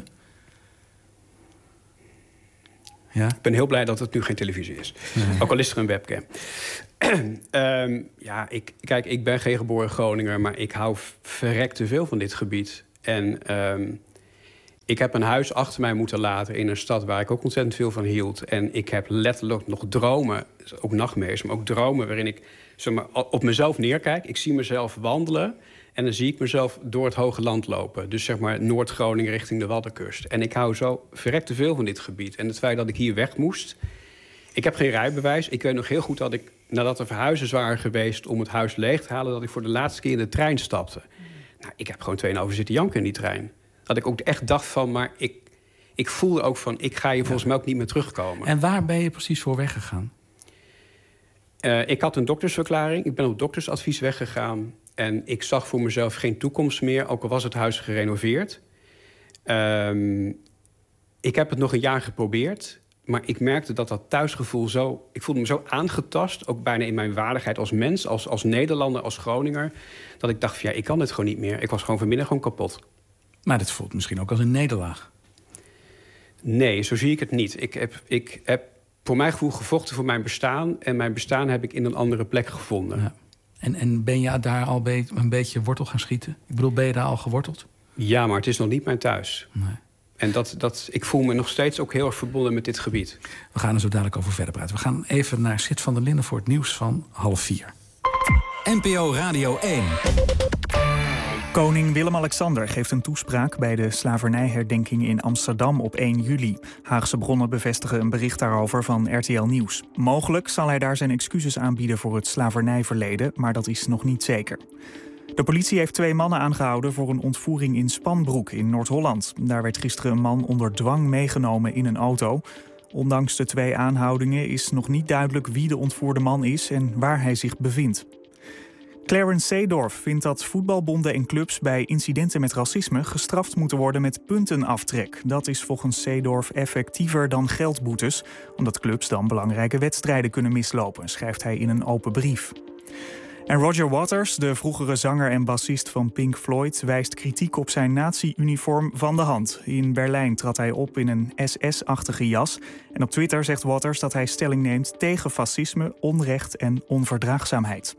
Ja? Ik ben heel blij dat het nu geen televisie is. Nee. Ook al is er een webcam. um, ja, ik, kijk, ik ben geen geboren Groninger, maar ik hou verrekt te veel van dit gebied. En um, ik heb een huis achter mij moeten laten in een stad waar ik ook ontzettend veel van hield. En ik heb letterlijk nog dromen, ook nachtmerries, maar ook dromen waarin ik zeg maar, op mezelf neerkijk. Ik zie mezelf wandelen en dan zie ik mezelf door het hoge land lopen. Dus zeg maar Noord-Groningen richting de Waddenkust. En ik hou zo verrekt te veel van dit gebied. En het feit dat ik hier weg moest. Ik heb geen rijbewijs. Ik weet nog heel goed dat ik, nadat er verhuizers waren geweest om het huis leeg te halen, dat ik voor de laatste keer in de trein stapte. Nou, ik heb gewoon twee en een half uur zitten janken in die trein. Dat ik ook echt dacht van, maar ik, ik voelde ook van, ik ga hier volgens mij ook niet meer terugkomen. En waar ben je precies voor weggegaan? Uh, ik had een doktersverklaring. Ik ben op doktersadvies weggegaan. En ik zag voor mezelf geen toekomst meer, ook al was het huis gerenoveerd. Um, ik heb het nog een jaar geprobeerd. Maar ik merkte dat dat thuisgevoel zo... Ik voelde me zo aangetast, ook bijna in mijn waardigheid als mens, als, als Nederlander, als Groninger, dat ik dacht van, ja, ik kan dit gewoon niet meer. Ik was gewoon vanmiddag gewoon kapot. Maar dat voelt misschien ook als een nederlaag. Nee, zo zie ik het niet. Ik heb, ik heb voor mijn gevoel gevochten voor mijn bestaan. En mijn bestaan heb ik in een andere plek gevonden. Ja. En, en ben je daar al be- een beetje wortel gaan schieten? Ik bedoel, ben je daar al geworteld? Ja, maar het is nog niet mijn thuis. Nee. En dat, dat, ik voel me nog steeds ook heel erg verbonden met dit gebied. We gaan er zo dadelijk over verder praten. We gaan even naar Sid van der Linden voor het nieuws van half vier. N P O Radio één. Koning Willem-Alexander geeft een toespraak bij de slavernijherdenking in Amsterdam op één juli. Haagse bronnen bevestigen een bericht daarover van R T L Nieuws. Mogelijk zal hij daar zijn excuses aanbieden voor het slavernijverleden, maar dat is nog niet zeker. De politie heeft twee mannen aangehouden voor een ontvoering in Spanbroek in Noord-Holland. Daar werd gisteren een man onder dwang meegenomen in een auto. Ondanks de twee aanhoudingen is nog niet duidelijk wie de ontvoerde man is en waar hij zich bevindt. Clarence Seedorf vindt dat voetbalbonden en clubs bij incidenten met racisme gestraft moeten worden met puntenaftrek. Dat is volgens Seedorf effectiever dan geldboetes, omdat clubs dan belangrijke wedstrijden kunnen mislopen, schrijft hij in een open brief. En Roger Waters, de vroegere zanger en bassist van Pink Floyd, wijst kritiek op zijn nazi-uniform van de hand. In Berlijn trad hij op in een S S-achtige jas. En op Twitter zegt Waters dat hij stelling neemt tegen fascisme, onrecht en onverdraagzaamheid.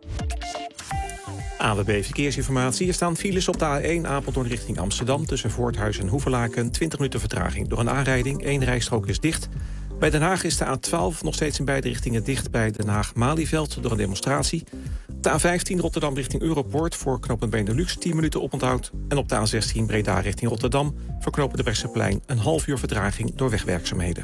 A W B Verkeersinformatie. Er staan files op de A één Apeldoorn richting Amsterdam tussen Voorthuizen en Hoevelaken. twintig minuten vertraging door een aanrijding. Eén rijstrook is dicht. Bij Den Haag is de A twaalf nog steeds in beide richtingen dicht bij Den Haag-Malieveld door een demonstratie. Op de A vijftien Rotterdam richting Europoort voor knooppunt Benelux tien minuten oponthoud. En op de A zestien Breda richting Rotterdam voor knooppunt de Brechtseplein een half uur vertraging door wegwerkzaamheden.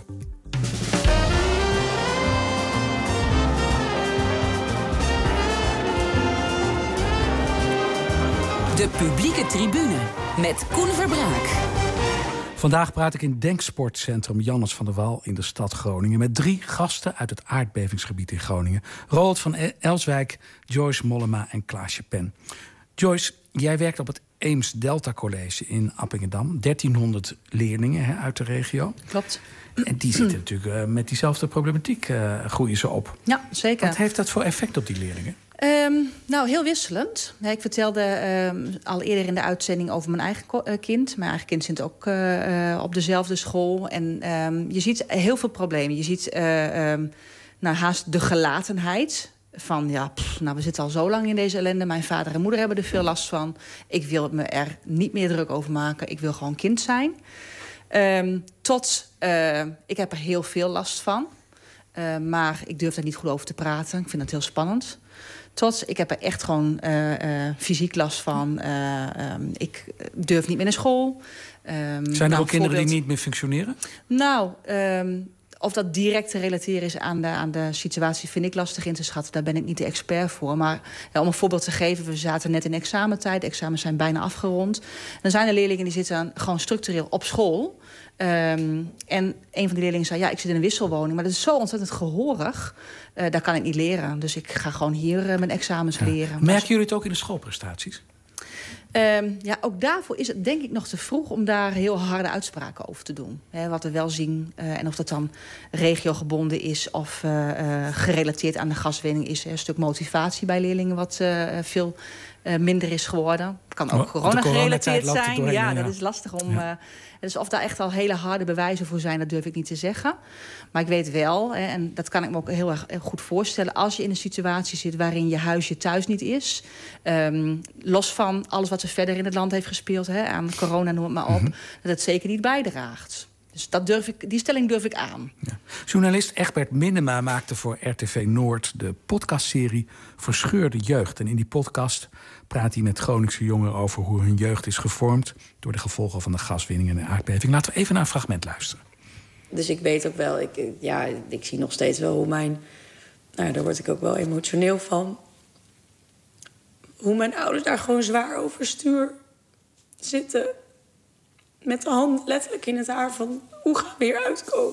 De publieke tribune met Koen Verbraak. Vandaag praat ik in Denksportcentrum Jannes van der Wal in de stad Groningen met drie gasten uit het aardbevingsgebied in Groningen. Roald van Elswijk, Joyce Mollema en Klaasje Pen. Joyce, jij werkt op het Eems Delta College in Appingedam. dertienhonderd leerlingen hè, uit de regio. Klopt. En die zitten natuurlijk uh, met diezelfde problematiek uh, groeien ze op. Ja, zeker. Wat heeft dat voor effect op die leerlingen? Um, nou, heel wisselend. Ja, ik vertelde um, al eerder in de uitzending over mijn eigen ko- uh, kind. Mijn eigen kind zit ook uh, uh, op dezelfde school. En um, je ziet heel veel problemen. Je ziet uh, um, nou, haast de gelatenheid van, ja, pff, nou, we zitten al zo lang in deze ellende. Mijn vader en moeder hebben er veel last van. Ik wil me er niet meer druk over maken. Ik wil gewoon kind zijn. Um, tot, uh, ik heb er heel veel last van. Uh, maar ik durf daar niet goed over te praten. Ik vind het heel spannend. Tot, ik heb er echt gewoon uh, uh, fysiek last van. Uh, um, ik durf niet meer naar school. Um, Zijn er nou, ook kinderen die niet meer functioneren? Nou, um, of dat direct te relateren is aan de, aan de situatie, vind ik lastig in te schatten. Daar ben ik niet de expert voor. Maar ja, om een voorbeeld te geven, we zaten net in examentijd. De examens zijn bijna afgerond. Dan zijn er leerlingen die zitten gewoon structureel op school. Um, en een van die leerlingen zei, ja, ik zit in een wisselwoning. Maar dat is zo ontzettend gehoorig. Uh, daar kan ik niet leren. Dus ik ga gewoon hier uh, mijn examens ja. leren. Merken jullie het ook in de schoolprestaties? Um, ja, ook daarvoor is het denk ik nog te vroeg om daar heel harde uitspraken over te doen. He, wat we wel zien, uh, en of dat dan regiogebonden is of uh, uh, gerelateerd aan de gaswinning is. Een stuk motivatie bij leerlingen wat uh, veel uh, minder is geworden. Het kan ook Oh, corona gerelateerd zijn. Doorheen, ja, ja, dat is lastig om... Ja. Uh, dus of daar echt al hele harde bewijzen voor zijn, dat durf ik niet te zeggen. Maar ik weet wel, hè, en dat kan ik me ook heel erg goed voorstellen, als je in een situatie zit waarin je huis je thuis niet is, um, los van alles wat er verder in het land heeft gespeeld, hè, aan corona, noem het maar op, mm-hmm. dat het zeker niet bijdraagt. Dus dat durf ik, die stelling durf ik aan. Ja. Journalist Egbert Minema maakte voor R T V Noord de podcastserie Verscheurde Jeugd. En in die podcast praat hij met Groningse jongeren over hoe hun jeugd is gevormd door de gevolgen van de gaswinning en de aardbeving. Laten we even naar een fragment luisteren. Dus ik weet ook wel, ik, ja, ik zie nog steeds wel hoe mijn... Nou, daar word ik ook wel emotioneel van. Hoe mijn ouders daar gewoon zwaar over stuur zitten. Met de hand letterlijk in het haar van... hoe gaan we hier uitkomen?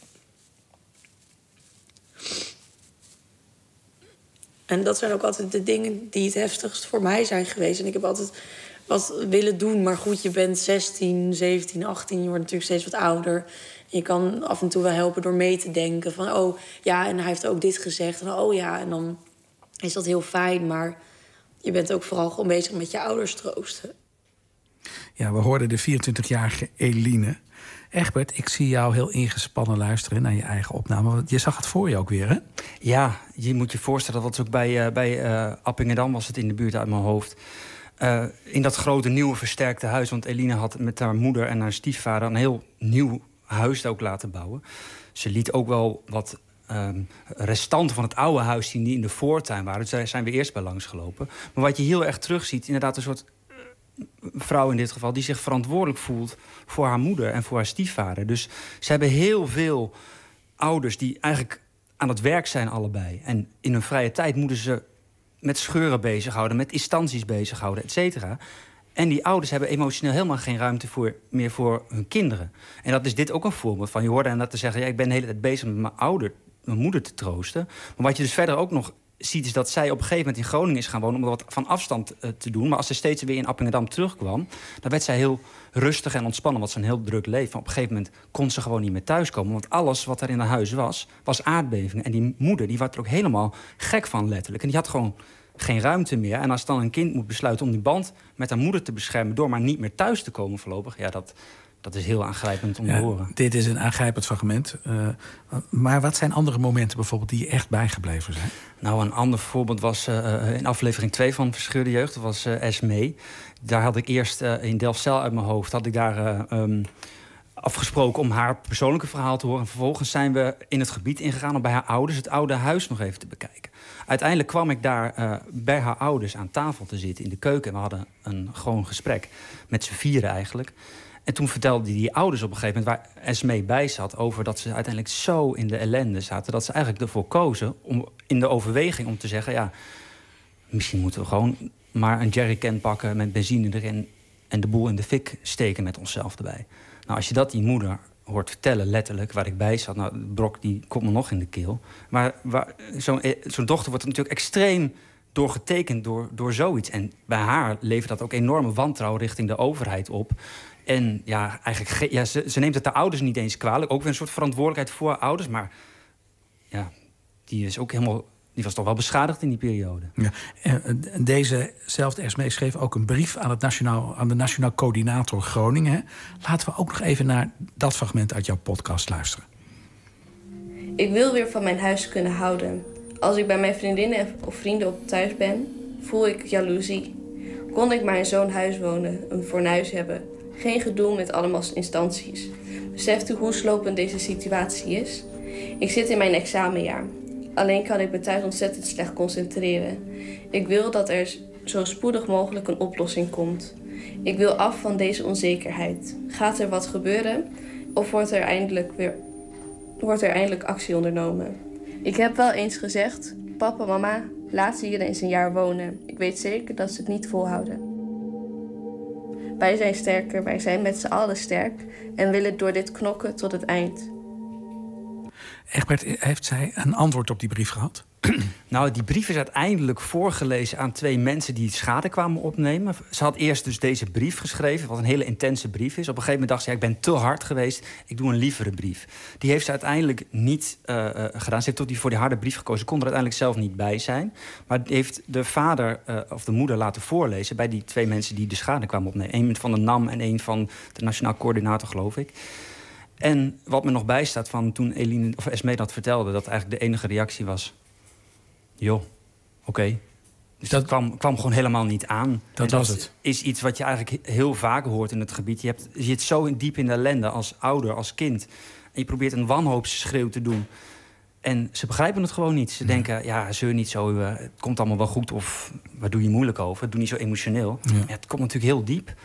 En dat zijn ook altijd de dingen die het heftigst voor mij zijn geweest. En ik heb altijd wat willen doen. Maar goed, je bent zestien, zeventien, achttien. Je wordt natuurlijk steeds wat ouder. En je kan af en toe wel helpen door mee te denken. Van, oh ja, en hij heeft ook dit gezegd. En oh ja, en dan is dat heel fijn. Maar je bent ook vooral gewoon bezig met je ouders troosten. Ja, we hoorden de vierentwintigjarige Eline. Egbert, ik zie jou heel ingespannen luisteren naar je eigen opname. Je zag het voor je ook weer, hè? Ja, je moet je voorstellen, dat was ook bij, uh, bij uh, Appingedam was het in de buurt uit mijn hoofd. Uh, in dat grote, nieuwe, versterkte huis. Want Eline had met haar moeder en haar stiefvader een heel nieuw huis ook laten bouwen. Ze liet ook wel wat um, restanten van het oude huis zien die in de voortuin waren. Dus daar zijn we eerst bij langs gelopen. Maar wat je heel erg terug ziet, inderdaad een soort vrouw in dit geval, die zich verantwoordelijk voelt voor haar moeder en voor haar stiefvader. Dus ze hebben heel veel ouders die eigenlijk aan het werk zijn allebei. En in hun vrije tijd moeten ze met scheuren bezighouden, met instanties bezighouden, et cetera. En die ouders hebben emotioneel helemaal geen ruimte voor, meer voor hun kinderen. En dat is dit ook een voorbeeld van. Je hoorde hen dat te zeggen, ja, ik ben de hele tijd bezig met mijn ouder, mijn moeder te troosten. Maar wat je dus verder ook nog ziet, is dat zij op een gegeven moment in Groningen is gaan wonen om wat van afstand uh, te doen. Maar als ze steeds weer in Appingedam terugkwam, dan werd zij heel rustig en ontspannen, want ze een heel druk leven. Maar op een gegeven moment kon ze gewoon niet meer thuiskomen, want alles wat er in haar huis was, was aardbevingen. En die moeder, die werd er ook helemaal gek van, letterlijk. En die had gewoon geen ruimte meer. En als dan een kind moet besluiten om die band met haar moeder te beschermen door maar niet meer thuis te komen voorlopig, ja, dat, dat is heel aangrijpend om te ja, horen. Dit is een aangrijpend fragment. Uh, maar wat zijn andere momenten bijvoorbeeld die je echt bijgebleven zijn? Nou, een ander voorbeeld was uh, in aflevering twee van Verscheurde Jeugd. Dat was uh, Esmee. Daar had ik eerst uh, in Delfzijl uit mijn hoofd had ik daar uh, um, afgesproken om haar persoonlijke verhaal te horen. En vervolgens zijn we in het gebied ingegaan om bij haar ouders het oude huis nog even te bekijken. Uiteindelijk kwam ik daar uh, bij haar ouders aan tafel te zitten in de keuken. En we hadden een gewoon gesprek met z'n vieren eigenlijk. En toen vertelde die ouders op een gegeven moment, waar Esmee bij zat, over dat ze uiteindelijk zo in de ellende zaten, dat ze eigenlijk ervoor kozen om in de overweging om te zeggen, ja, misschien moeten we gewoon maar een jerrycan pakken met benzine erin en de boel in de fik steken met onszelf erbij. Nou, als je dat die moeder hoort vertellen, letterlijk, waar ik bij zat, nou, de brok die komt me nog in de keel. Maar zo'n zo'n dochter wordt er natuurlijk extreem doorgetekend door, door zoiets. En bij haar levert dat ook enorme wantrouwen richting de overheid op. En ja, eigenlijk, ja, ze, ze neemt het de ouders niet eens kwalijk. Ook weer een soort verantwoordelijkheid voor haar ouders. Maar ja, die is ook helemaal, die was toch wel beschadigd in die periode. Ja. Dezezelfde Esmee schreef ook een brief aan, het nationaal, aan de Nationaal Coördinator Groningen. Laten we ook nog even naar dat fragment uit jouw podcast luisteren. Ik wil weer van mijn huis kunnen houden. Als ik bij mijn vriendinnen of vrienden op thuis ben, voel ik jaloezie. Kon ik maar in zo'n huis wonen, een fornuis hebben. Geen gedoe met allemaal instanties. Beseft u hoe slopend deze situatie is? Ik zit in mijn examenjaar. Alleen kan ik me thuis ontzettend slecht concentreren. Ik wil dat er zo spoedig mogelijk een oplossing komt. Ik wil af van deze onzekerheid. Gaat er wat gebeuren? Of wordt er eindelijk, weer, wordt er eindelijk actie ondernomen? Ik heb wel eens gezegd, papa, mama, laat ze hier eens een jaar wonen. Ik weet zeker dat ze het niet volhouden. Wij zijn sterker, wij zijn met z'n allen sterk en willen door dit knokken tot het eind. Egbert, heeft zij een antwoord op die brief gehad? Nou, die brief is uiteindelijk voorgelezen aan twee mensen die schade kwamen opnemen. Ze had eerst dus deze brief geschreven, wat een hele intense brief is. Op een gegeven moment dacht ze, ja, ik ben te hard geweest, ik doe een lievere brief. Die heeft ze uiteindelijk niet uh, uh, gedaan. Ze heeft tot die voor die harde brief gekozen. Ze kon er uiteindelijk zelf niet bij zijn. Maar die heeft de vader uh, of de moeder laten voorlezen bij die twee mensen die de schade kwamen opnemen. Eén van de N A M en één van de Nationaal Coördinator, geloof ik. En wat me nog bijstaat van toen Eline, of Esmee dat vertelde, dat eigenlijk de enige reactie was: joh, oké. Okay. Dus dat kwam, kwam gewoon helemaal niet aan. Dat en was dat het. is iets wat je eigenlijk heel vaak hoort in het gebied. Je, hebt, je zit zo diep in de ellende als ouder, als kind. En je probeert een wanhoopsschreeuw te doen. En ze begrijpen het gewoon niet. Ze denken, ja, zeur niet zo, uh, het komt allemaal wel goed. Of, waar doe je moeilijk over? Doe niet zo emotioneel. Ja. Ja, het komt natuurlijk heel diep.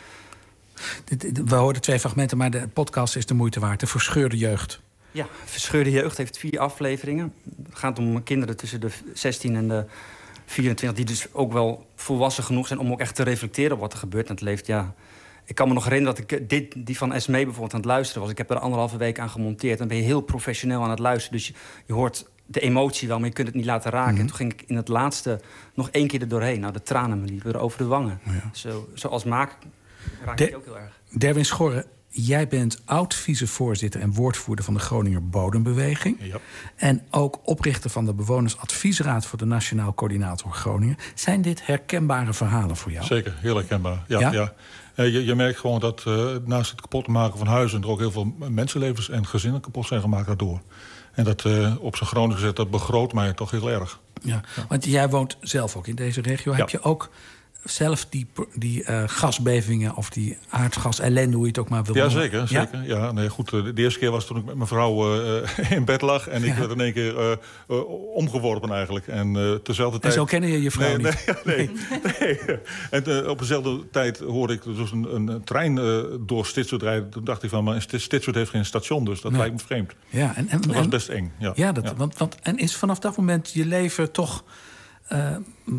We hoorden twee fragmenten, maar de podcast is de moeite waard. De verscheurde jeugd. Ja, Verscheurde Jeugd heeft vier afleveringen. Het gaat om kinderen tussen de zestien en de vierentwintig... die dus ook wel volwassen genoeg zijn om ook echt te reflecteren op wat er gebeurt in het leven. Ja, ik kan me nog herinneren dat ik dit, die van Esmee bijvoorbeeld aan het luisteren was. Ik heb er anderhalve week aan gemonteerd. Dan ben je heel professioneel aan het luisteren. Dus je, je hoort de emotie wel, maar je kunt het niet laten raken. Mm-hmm. En toen ging ik in het laatste nog één keer er doorheen. Nou, de tranen me liepen er over de wangen. Ja. Zo, zoals maak raak ik ook heel erg. Derwin Schorre, jij bent oud-vicevoorzitter en woordvoerder van de Groninger Bodembeweging. Ja. En ook oprichter van de Bewonersadviesraad voor de Nationaal Coördinator Groningen. Zijn dit herkenbare verhalen voor jou? Zeker, heel herkenbaar. Ja, ja? ja. Je, je merkt gewoon dat uh, naast het kapot maken van huizen er ook heel veel mensenlevens en gezinnen kapot zijn gemaakt daardoor. En dat uh, op zijn Groningen gezet, dat begroot mij toch heel erg. Ja, want jij woont zelf ook in deze regio. Ja. Heb je ook zelf die, die uh, gasbevingen of die aardgasellende, hoe je het ook maar wil ja, noemen? Zeker, ja, zeker. Ja, nee, goed, de eerste keer was toen ik met mijn vrouw uh, in bed lag en ik ja. werd in één keer uh, uh, omgeworpen eigenlijk. En uh, tezelfde tijd. En zo kennen je je vrouw nee, niet? Nee, nee, nee. nee. En uh, op dezelfde tijd hoorde ik dus een, een trein uh, door Stitswoord rijden. Toen dacht ik van, maar Stitswoord heeft geen station, dus dat nee. lijkt me vreemd. Ja, en, en, dat was en, best eng. Ja, ja, dat, ja. Want, want en is vanaf dat moment je leven toch Uh,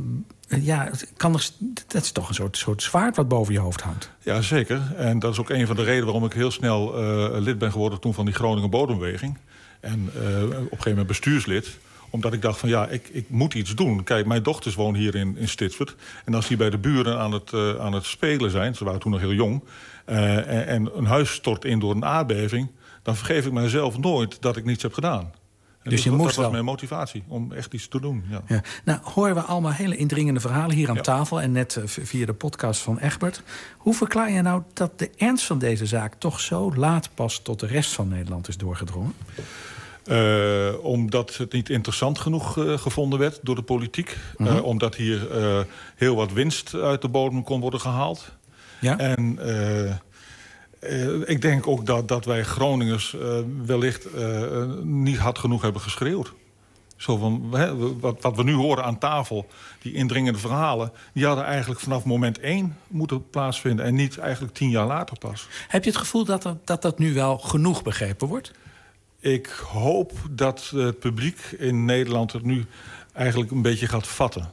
ja, kan er, dat is toch een soort, soort zwaard wat boven je hoofd hangt. Ja, zeker. En dat is ook een van de redenen waarom ik heel snel uh, lid ben geworden toen van die Groninger Bodembeweging. En uh, op een gegeven moment bestuurslid. Omdat ik dacht van ja, ik, ik moet iets doen. Kijk, mijn dochters wonen hier in, in Stitswoord. En als die bij de buren aan het, uh, aan het spelen zijn, ze waren toen nog heel jong, Uh, en, en een huis stort in door een aardbeving, dan vergeef ik mijzelf nooit dat ik niets heb gedaan. Dus, dus je dat, moest dat was wel. Mijn motivatie, om echt iets te doen. Ja. Ja. Nou, horen we allemaal hele indringende verhalen hier aan ja. tafel en net uh, via de podcast van Egbert. Hoe verklaar je nou dat de ernst van deze zaak toch zo laat pas tot de rest van Nederland is doorgedrongen? Uh, omdat het niet interessant genoeg uh, gevonden werd door de politiek. Mm-hmm. Uh, omdat hier uh, heel wat winst uit de bodem kon worden gehaald. Ja? En Uh, Uh, ik denk ook dat, dat wij Groningers uh, wellicht uh, niet hard genoeg hebben geschreeuwd. Zo van, hè, wat, wat we nu horen aan tafel, die indringende verhalen, die hadden eigenlijk vanaf moment één moeten plaatsvinden en niet eigenlijk tien jaar later pas. Heb je het gevoel dat dat, dat, dat nu wel genoeg begrepen wordt? Ik hoop dat het publiek in Nederland het nu eigenlijk een beetje gaat vatten.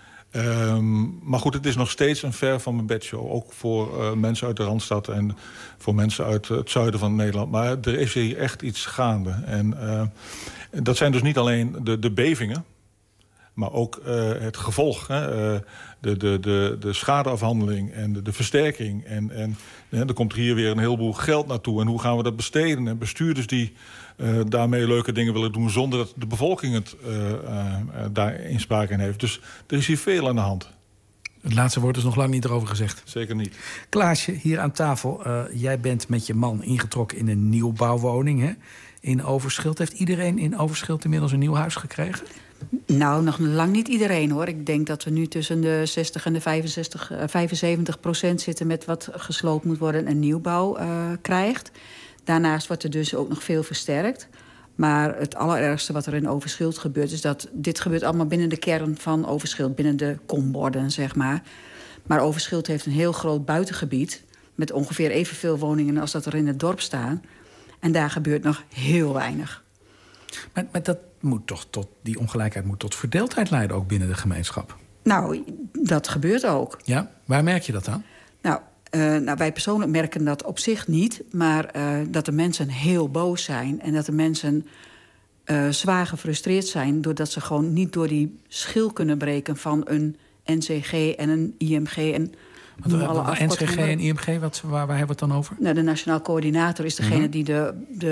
Um, maar goed, het is nog steeds een ver van mijn bedshow. Ook voor uh, mensen uit de Randstad en voor mensen uit het zuiden van Nederland. Maar er is hier echt iets gaande. En uh, dat zijn dus niet alleen de, de bevingen, maar ook uh, het gevolg. Hè? Uh, de, de, de, de schadeafhandeling en de, de versterking. En, en hè, er komt hier weer een heleboel geld naartoe. En hoe gaan we dat besteden? En bestuurders die uh, daarmee leuke dingen willen doen, zonder dat de bevolking het uh, uh, daar inspraak in heeft. Dus er is hier veel aan de hand. Het laatste woord is nog lang niet erover gezegd. Zeker niet. Klaasje, hier aan tafel. Uh, jij bent met je man ingetrokken in een nieuwbouwwoning, hè? In Overschild. Heeft iedereen in Overschild inmiddels een nieuw huis gekregen? Nou, nog lang niet iedereen, hoor. Ik denk dat we nu tussen de zestig en de vijfenzestig, vijfenzeventig procent zitten met wat gesloopt moet worden en nieuwbouw uh, krijgt. Daarnaast wordt er dus ook nog veel versterkt. Maar het allerergste wat er in Overschild gebeurt, is dat dit gebeurt allemaal binnen de kern van Overschild, binnen de komborden, zeg maar. Maar Overschild heeft een heel groot buitengebied met ongeveer evenveel woningen als dat er in het dorp staan. En daar gebeurt nog heel weinig. Maar, maar dat moet toch tot, die ongelijkheid moet tot verdeeldheid leiden, ook binnen de gemeenschap? Nou, dat gebeurt ook. Ja, waar merk je dat aan? Nou, uh, nou wij persoonlijk merken dat op zich niet, maar uh, dat de mensen heel boos zijn en dat de mensen uh, zwaar gefrustreerd zijn... doordat ze gewoon niet door die schil kunnen breken... van een N C G en een I M G. En wat, alle N C G en I M G, wat, waar, waar hebben we het dan over? Nou, de Nationaal Coördinator is degene mm-hmm. die de...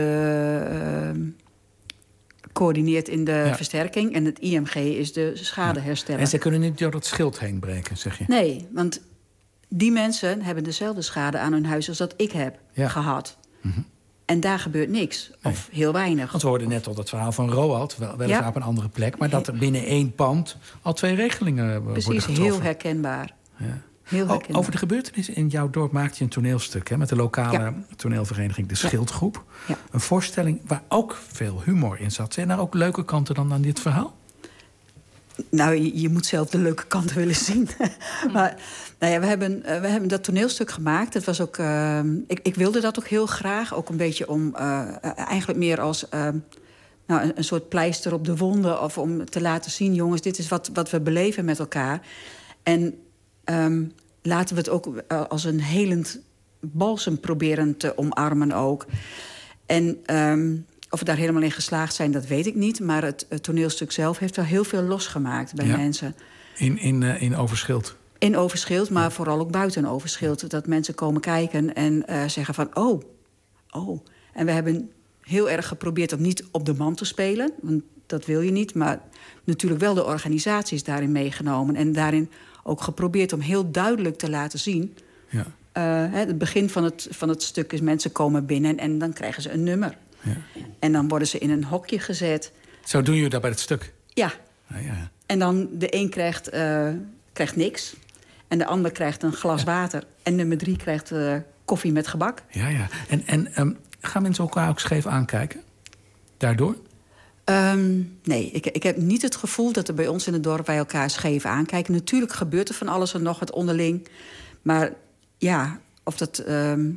de uh, coördineert in de ja. versterking. En het I M G is de schadehersteller. En ze kunnen niet door dat schild heen breken, zeg je? Nee, want die mensen hebben dezelfde schade aan hun huis... als dat ik heb ja. gehad. Mm-hmm. En daar gebeurt niks, nee. of heel weinig. Want we hoorden net al het verhaal van Roald, wel, weliswaar ja. op een andere plek... maar dat er binnen één pand al twee regelingen Precies, worden getroffen. Precies, heel herkenbaar. Ja. Heel herkenbaar. Over de gebeurtenissen in jouw dorp maakte je een toneelstuk... Hè, met de lokale ja. toneelvereniging De Schildgroep. Ja. Een voorstelling waar ook veel humor in zat. Zijn er ook leuke kanten dan aan dit verhaal? Nou, je, je moet zelf de leuke kanten willen zien. maar nou ja, we, hebben, uh, we hebben dat toneelstuk gemaakt. Het was ook, uh, ik, ik wilde dat ook heel graag. Ook een beetje om, uh, eigenlijk meer als... Uh, nou, een, een soort pleister op de wonden... of om te laten zien, jongens, dit is wat, wat we beleven met elkaar. En... Um, laten we het ook uh, als een helend balsem proberen te omarmen ook. En um, of we daar helemaal in geslaagd zijn, dat weet ik niet. Maar het, het toneelstuk zelf heeft wel heel veel losgemaakt bij ja. mensen. In, in, uh, in Overschild? In Overschild, maar ja. vooral ook buiten Overschild. Dat mensen komen kijken en uh, zeggen van, oh, oh. En we hebben heel erg geprobeerd om niet op de man te spelen. Want dat wil je niet. Maar natuurlijk wel de organisaties daarin meegenomen. En daarin... ook geprobeerd om heel duidelijk te laten zien... Ja. Uh, het begin van het, van het stuk is mensen komen binnen... en, en dan krijgen ze een nummer. Ja. En dan worden ze in een hokje gezet. Zo doen jullie dat bij het stuk? Ja. Ah, ja. En dan de een krijgt, uh, krijgt niks... en de ander krijgt een glas ja. water... en nummer drie krijgt uh, koffie met gebak. Ja, ja. En, en um, gaan mensen elkaar ook scheef aankijken? Daardoor? Um, nee, ik, ik heb niet het gevoel dat er bij ons in het dorp... wij elkaar scheef aankijken. Natuurlijk gebeurt er van alles en nog wat onderling. Maar ja, of dat... Um,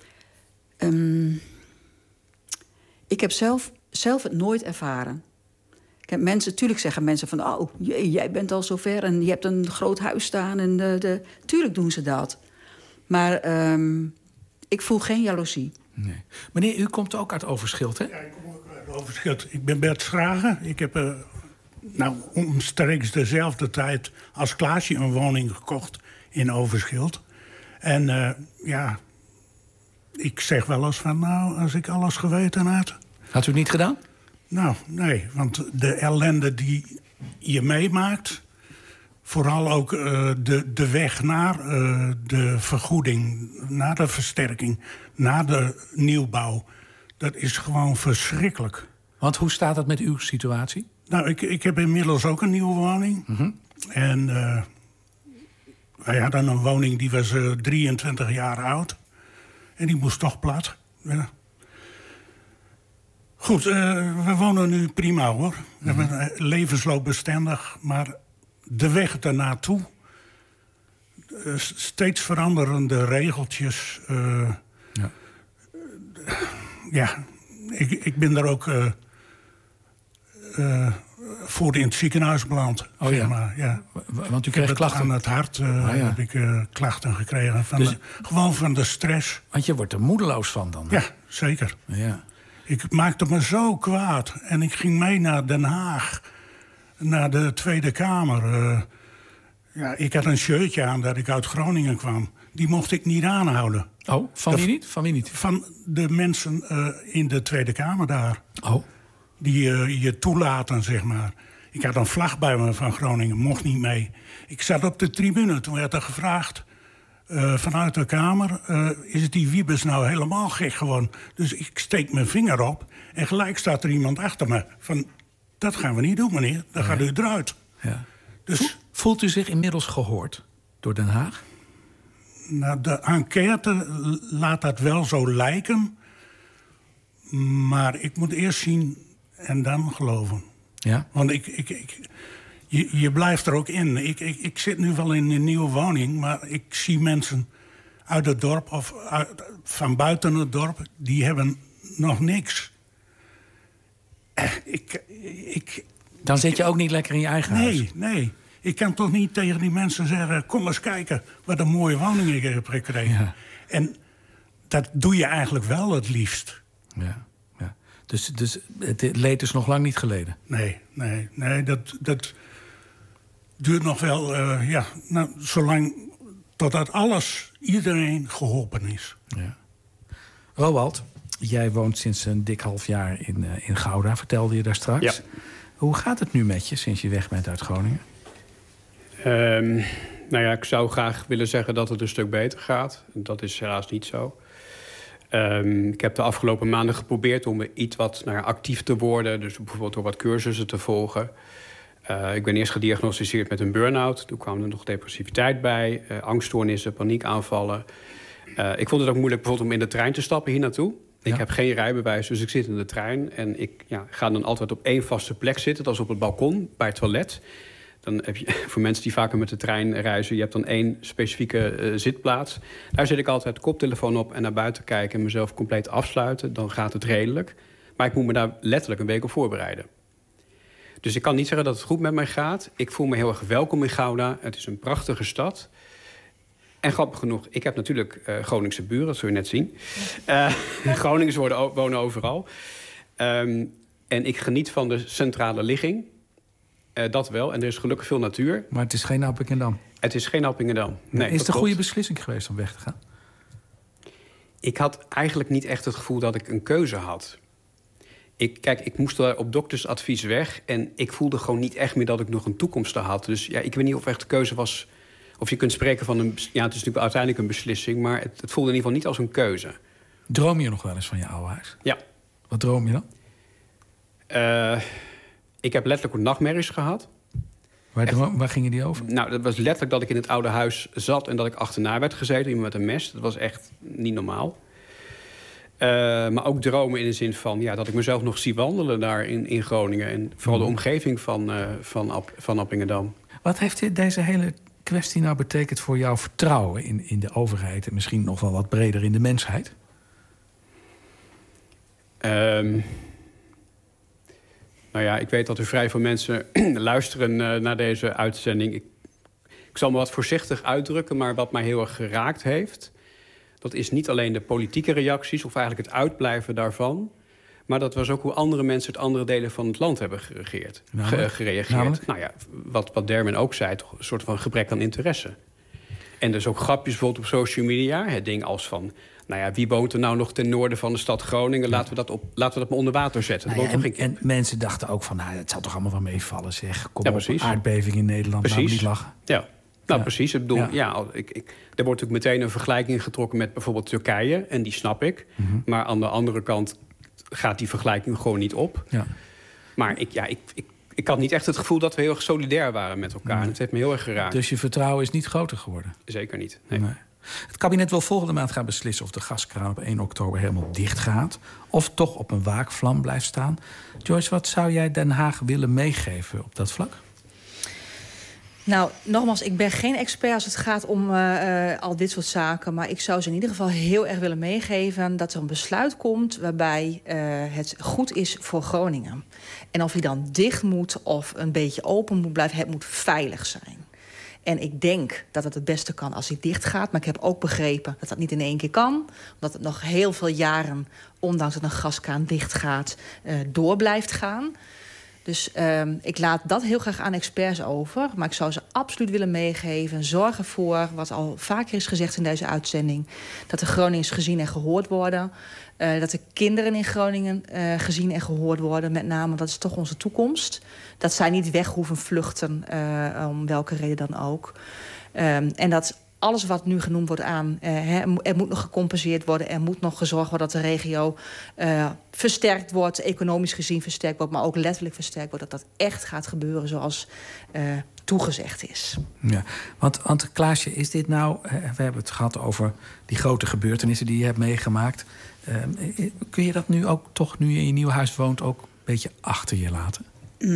um, ik heb zelf, zelf het nooit ervaren. Ik heb mensen, natuurlijk zeggen mensen van... oh, jee, jij bent al zover en je hebt een groot huis staan. En de, de, tuurlijk doen ze dat. Maar um, ik voel geen jaloezie. Nee. Meneer, u komt ook uit Overschild, hè? Ja, ik kom ook uit Overschild. Ik ben Bert Schragen. Ik heb uh, nou, omstreeks dezelfde tijd als Klaasje een woning gekocht in Overschild. En uh, ja, ik zeg wel eens van, nou, als ik alles geweten had... Had u het niet gedaan? Nou, nee, want de ellende die je meemaakt... vooral ook uh, de, de weg naar uh, de vergoeding, naar de versterking... naar de nieuwbouw, dat is gewoon verschrikkelijk. Want hoe staat het met uw situatie? Nou, ik, ik heb inmiddels ook een nieuwe woning. Mm-hmm. En uh, wij hadden een woning die was uh, drieëntwintig jaar oud. En die moest toch plat. Ja. Goed, uh, we wonen nu prima, hoor. We mm-hmm. hebben uh, levensloopbestendig, maar de weg ernaartoe... Uh, steeds veranderende regeltjes... Uh, ja, uh, ja ik, ik ben daar ook... Uh, uh, voor in het ziekenhuis beland. Oh zeg ja. maar, ja. Want u kreeg klachten? Aan het hart uh, ah, ja. heb ik uh, klachten gekregen. Van dus, de, gewoon van de stress. Want je wordt er moedeloos van dan? Ja, zeker. Ja. Ik maakte me zo kwaad. En ik ging mee naar Den Haag. Naar de Tweede Kamer. Uh, ja, ik had een shirtje aan dat ik uit Groningen kwam. Die mocht ik niet aanhouden. Oh, van wie niet? Van wie niet? Van de mensen uh, in de Tweede Kamer daar. Oh. Die uh, je toelaten, zeg maar. Ik had een vlag bij me van Groningen, mocht niet mee. Ik zat op de tribune, toen werd er gevraagd... Uh, vanuit de Kamer, uh, is die Wiebes nou helemaal gek gewoon? Dus ik steek mijn vinger op en gelijk staat er iemand achter me. Van, dat gaan we niet doen, meneer. Dan ja. gaat u eruit. Ja. Dus, voelt u zich inmiddels gehoord door Den Haag? Nou, de enquête laat dat wel zo lijken. Maar ik moet eerst zien en dan geloven. Ja? Want ik, ik, ik, je, je blijft er ook in. Ik, ik, ik zit nu wel in een nieuwe woning, maar ik zie mensen uit het dorp of uit, van buiten het dorp, die hebben nog niks. Ik, ik, Dan zit je ook niet lekker in je eigen nee, huis? Nee, nee. Ik kan toch niet tegen die mensen zeggen, kom eens kijken wat een mooie woning ik heb gekregen. Ja. En dat doe je eigenlijk wel het liefst. Ja, ja. Dus, dus het leed is nog lang niet geleden? Nee, nee, nee dat, dat duurt nog wel, uh, ja, nou, zolang totdat alles, iedereen geholpen is. Ja. Roald, jij woont sinds een dik half jaar in, uh, in Gouda, vertelde je daar straks. Ja. Hoe gaat het nu met je sinds je weg bent uit Groningen? Um, nou ja, ik zou graag willen zeggen dat het een stuk beter gaat. Dat is helaas niet zo. Um, ik heb de afgelopen maanden geprobeerd om iets wat nou ja, actief te worden. Dus bijvoorbeeld door wat cursussen te volgen. Uh, ik ben eerst gediagnosticeerd met een burn-out. Toen kwam er nog depressiviteit bij, uh, angststoornissen, paniekaanvallen. Uh, ik vond het ook moeilijk bijvoorbeeld om in de trein te stappen hier naartoe. Ja. Ik heb geen rijbewijs, dus ik zit in de trein. En ik ja, ga dan altijd op één vaste plek zitten. Dat is op het balkon, bij het toilet. Dan heb je, voor mensen die vaker met de trein reizen, je hebt dan één specifieke uh, zitplaats. Daar zit ik altijd de koptelefoon op en naar buiten kijken en mezelf compleet afsluiten. Dan gaat het redelijk. Maar ik moet me daar letterlijk een week op voorbereiden. Dus ik kan niet zeggen dat het goed met mij gaat. Ik voel me heel erg welkom in Gouda. Het is een prachtige stad. En grappig genoeg, ik heb natuurlijk uh, Groningse buren, dat zul je net zien. Uh, Groningers worden, wonen overal. Um, en ik geniet van de centrale ligging. Uh, dat wel. En er is gelukkig veel natuur. Maar het is geen Appingedam? Het is geen Appingedam. Nee, is het een goede beslissing geweest om weg te gaan? Ik had eigenlijk niet echt het gevoel dat ik een keuze had. Ik, kijk, ik moest daar op doktersadvies weg. En ik voelde gewoon niet echt meer dat ik nog een toekomst had. Dus ja, ik weet niet of echt de keuze was. Of je kunt spreken van een. Ja, het is natuurlijk uiteindelijk een beslissing. Maar het, het voelde in ieder geval niet als een keuze. Droom je nog wel eens van je oude huis? Ja. Wat droom je dan? Uh, ik heb letterlijk nachtmerries gehad. Waar, Echt, waar gingen die over? Nou, dat was letterlijk dat ik in het oude huis zat en dat ik achterna werd gezeten, iemand met een mes. Dat was echt niet normaal. Uh, maar ook dromen in de zin van ja, dat ik mezelf nog zie wandelen daar in, in Groningen. En vooral de omgeving van, uh, van, App, van Appingedam. Wat heeft dit, deze hele kwestie nou betekend voor jouw vertrouwen in, in de overheid en misschien nog wel wat breder in de mensheid? Um, nou ja, ik weet dat er vrij veel mensen luisteren uh, naar deze uitzending. Ik, ik zal me wat voorzichtig uitdrukken, maar wat mij heel erg geraakt heeft, dat is niet alleen de politieke reacties of eigenlijk het uitblijven daarvan, maar dat was ook hoe andere mensen uit andere delen van het land hebben gereageerd. Ge, gereageerd. Namelijk? Nou ja, wat, wat Dermen ook zei, toch een soort van gebrek aan interesse. En dus ook grapjes bijvoorbeeld op social media. Het ding als van, nou ja, wie woont er nou nog ten noorden van de stad Groningen? Laten we dat, op, laten we dat maar onder water zetten. Nou ja, en, en mensen dachten ook van, nou, het zal toch allemaal wel meevallen, zeg. Kom ja, op, precies. Aardbeving in Nederland, precies. Nou niet lachen. Ja. Nou, ja. precies. Ik bedoel, ja. Ja, ik, ik, er wordt natuurlijk meteen een vergelijking getrokken met bijvoorbeeld Turkije. En die snap ik. Mm-hmm. Maar aan de andere kant gaat die vergelijking gewoon niet op. Ja. Maar ik, ja, ik, ik, ik had niet echt het gevoel dat we heel erg solidair waren met elkaar. Nee. En het heeft me heel erg geraakt. Dus je vertrouwen is niet groter geworden? Zeker niet, nee. Nee. Het kabinet wil volgende maand gaan beslissen of de gaskraan op één oktober helemaal dicht gaat. Of toch op een waakvlam blijft staan. Joyce, wat zou jij Den Haag willen meegeven op dat vlak? Nou, nogmaals, ik ben geen expert als het gaat om uh, uh, al dit soort zaken. Maar ik zou ze in ieder geval heel erg willen meegeven dat er een besluit komt waarbij uh, het goed is voor Groningen. En of hij dan dicht moet of een beetje open moet blijven, het moet veilig zijn. En ik denk dat het het beste kan als hij dicht gaat. Maar ik heb ook begrepen dat dat niet in één keer kan. Omdat het nog heel veel jaren, ondanks dat een gaskraan dicht gaat, uh, door blijft gaan. Dus uh, ik laat dat heel graag aan experts over. Maar ik zou ze absoluut willen meegeven. Zorg ervoor, wat al vaker is gezegd in deze uitzending, dat de Groningers gezien en gehoord worden. Uh, dat de kinderen in Groningen uh, gezien en gehoord worden. Met name, dat is toch onze toekomst. Dat zij niet weg hoeven vluchten, uh, om welke reden dan ook. Um, en dat alles wat nu genoemd wordt aan, uh, he, er moet nog gecompenseerd worden, er moet nog gezorgd worden dat de regio uh, versterkt wordt, economisch gezien versterkt wordt, maar ook letterlijk versterkt wordt, dat dat echt gaat gebeuren zoals uh, toegezegd is. Ja, want, want Klaasje, is dit nou, we hebben het gehad over die grote gebeurtenissen die je hebt meegemaakt. Uh, kun je dat nu ook toch, nu je in je nieuw huis woont, ook een beetje achter je laten?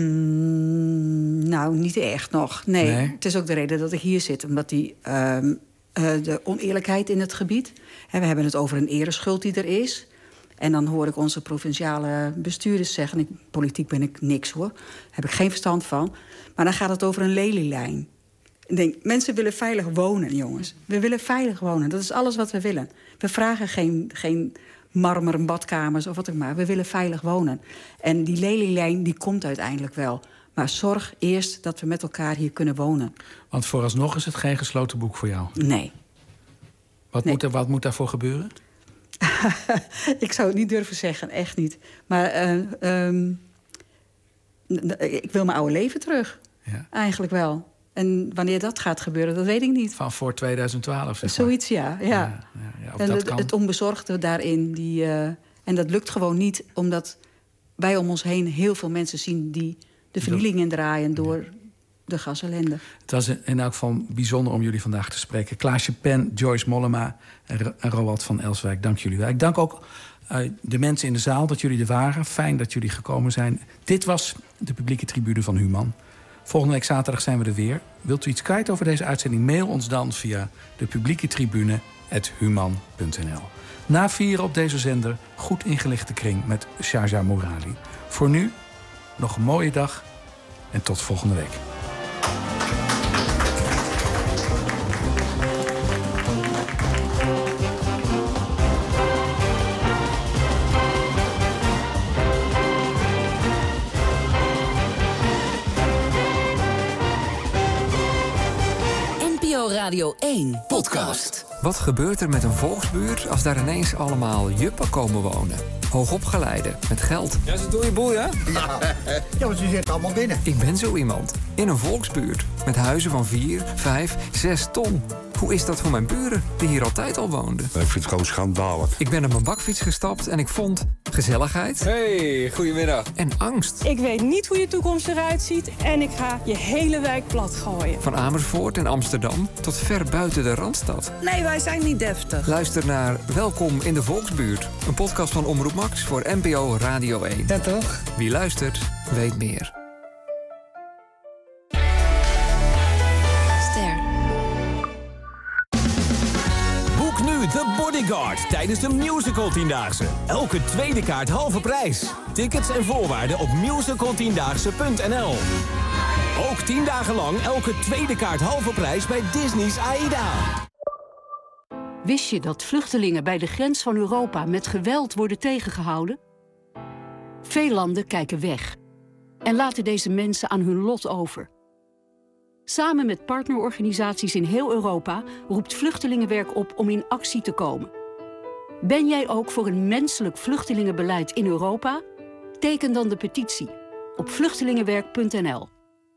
Mm, nou, niet echt nog. Nee, nee, het is ook de reden dat ik hier zit. Omdat die, uh, uh, de oneerlijkheid in het gebied. Hè, we hebben het over een ereschuld die er is. En dan hoor ik onze provinciale bestuurders zeggen, ik, politiek ben ik niks hoor. Daar heb ik geen verstand van. Maar dan gaat het over een lelielijn. Ik denk, mensen willen veilig wonen, jongens. We willen veilig wonen. Dat is alles wat we willen. We vragen geen, geen marmeren badkamers of wat ook maar. We willen veilig wonen. En die lelielijn die komt uiteindelijk wel. Maar zorg eerst dat we met elkaar hier kunnen wonen. Want vooralsnog is het geen gesloten boek voor jou? Nee. Wat, nee. Moet, er, wat moet daarvoor gebeuren? Ik zou het niet durven zeggen, echt niet. Maar uh, um, ik wil mijn oude leven terug. Ja. Eigenlijk wel. En wanneer dat gaat gebeuren, dat weet ik niet. Van voor tweeduizend twaalf, zeg maar. Zoiets, ja. ja. ja, ja, ja en het, het onbezorgde daarin. Die, uh, en dat lukt gewoon niet, omdat wij om ons heen heel veel mensen zien die de vernielingen draaien door ja. de gasellende. Het was in elk geval bijzonder om jullie vandaag te spreken. Klaasje Pen, Joyce Mollema en Roald van Elswijk, dank jullie wel. Ik dank ook uh, de mensen in de zaal dat jullie er waren. Fijn dat jullie gekomen zijn. Dit was de publieke tribune van Human. Volgende week zaterdag zijn we er weer. Wilt u iets kwijt over deze uitzending? Mail ons dan via de publieke tribune at human punt n l. Na vieren op deze zender goed ingelichte kring met Sharja Morali. Voor nu nog een mooie dag en tot volgende week. Radio één podcast. Wat gebeurt er met een volksbuurt als daar ineens allemaal juppen komen wonen? Hoogopgeleiden, met geld. Ja, ze doen je boel, hè? Ja, ja, want ze zitten allemaal binnen. Ik ben zo iemand. In een volksbuurt. Met huizen van vier, vijf, zes ton. Hoe is dat voor mijn buren, die hier altijd al woonden? Ik vind het gewoon schandalig. Ik ben op mijn bakfiets gestapt en ik vond gezelligheid. Hey, goedemiddag. En angst. Ik weet niet hoe je toekomst eruit ziet en ik ga je hele wijk plat gooien. Van Amersfoort en Amsterdam tot ver buiten de Randstad. Nee, wij zijn niet deftig. Luister naar Welkom in de Volksbuurt. Een podcast van Omroep Max voor N P O Radio één. Ja, toch? Wie luistert, weet meer. Boek nu The Bodyguard tijdens de Musical Tiendaagse. Elke tweede kaart halve prijs. Tickets en voorwaarden op musical tiendaagse punt n l. Ook tien dagen lang elke tweede kaart halve prijs bij Disney's AIDA. Wist je dat vluchtelingen bij de grens van Europa met geweld worden tegengehouden? Veel landen kijken weg en laten deze mensen aan hun lot over. Samen met partnerorganisaties in heel Europa roept Vluchtelingenwerk op om in actie te komen. Ben jij ook voor een menselijk vluchtelingenbeleid in Europa? Teken dan de petitie op vluchtelingenwerk punt n l.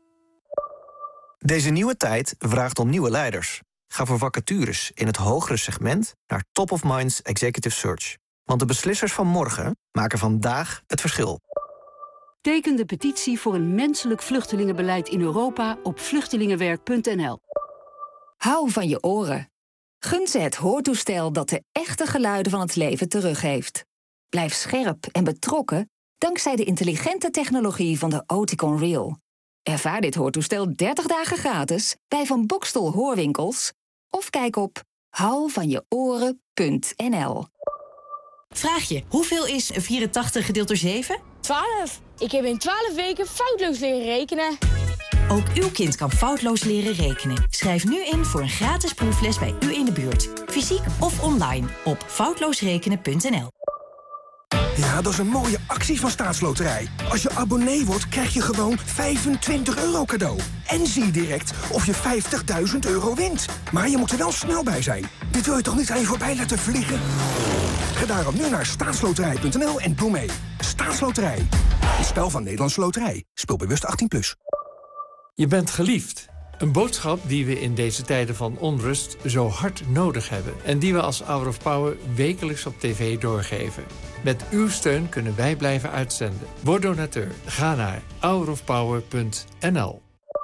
Deze nieuwe tijd vraagt om nieuwe leiders. Ga voor vacatures in het hogere segment naar Top of Minds Executive Search. Want de beslissers van morgen maken vandaag het verschil. Teken de petitie voor een menselijk vluchtelingenbeleid in Europa op vluchtelingenwerk punt n l. Hou van je oren. Gun ze het hoortoestel dat de echte geluiden van het leven teruggeeft. Blijf scherp en betrokken dankzij de intelligente technologie van de Oticon Real. Ervaar dit hoortoestel dertig dagen gratis bij Van Bokstel Hoorwinkels of kijk op hou van je oren punt n l. Vraag je, hoeveel is vierentachtig gedeeld door zeven? twaalf. Ik heb in twaalf weken foutloos leren rekenen. Ook uw kind kan foutloos leren rekenen. Schrijf nu in voor een gratis proefles bij u in de buurt. Fysiek of online op foutloosrekenen punt n l. Ja, dat is een mooie actie van Staatsloterij. Als je abonnee wordt, krijg je gewoon vijfentwintig euro cadeau. En zie direct of je vijftigduizend euro wint. Maar je moet er wel snel bij zijn. Dit wil je toch niet aan je voorbij laten vliegen? Ga daarom nu naar staatsloterij punt n l en doe mee. Staatsloterij. Een spel van Nederlandse Loterij. Speel bewust achttien plus. Je bent geliefd. Een boodschap die we in deze tijden van onrust zo hard nodig hebben. En die we als Hour of Power wekelijks op tv doorgeven. Met uw steun kunnen wij blijven uitzenden. Word donateur. Ga naar hour of power punt n l.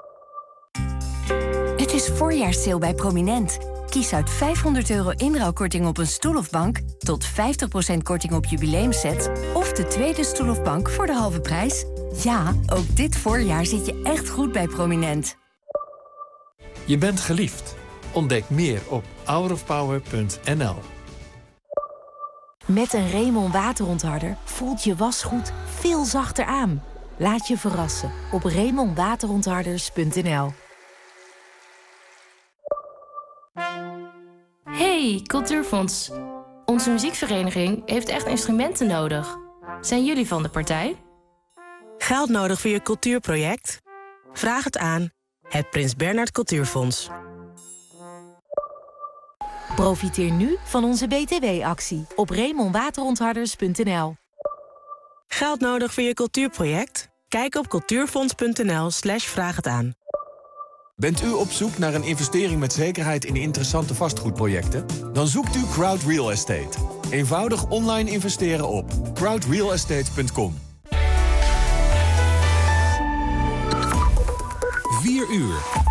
Het is voorjaarssale bij Prominent. Kies uit vijfhonderd euro inruilkorting op een stoel of bank, tot vijftig procent korting op jubileumsets of de tweede stoel of bank voor de halve prijs. Ja, ook dit voorjaar zit je echt goed bij Prominent. Je bent geliefd. Ontdek meer op hour of power punt n l. Met een Remon waterontharder voelt je wasgoed veel zachter aan. Laat je verrassen op remon waterontharders punt n l. Hey, Cultuurfonds. Onze muziekvereniging heeft echt instrumenten nodig. Zijn jullie van de partij? Geld nodig voor je cultuurproject? Vraag het aan. Het Prins Bernhard Cultuurfonds. Profiteer nu van onze B T W-actie op reemon waterontharders punt n l. Geld nodig voor je cultuurproject? Kijk op cultuurfonds punt n l slash vraag het aan. Bent u op zoek naar een investering met zekerheid in interessante vastgoedprojecten? Dan zoekt u Crowd Real Estate. Eenvoudig online investeren op crowd real estate punt com. vier uur.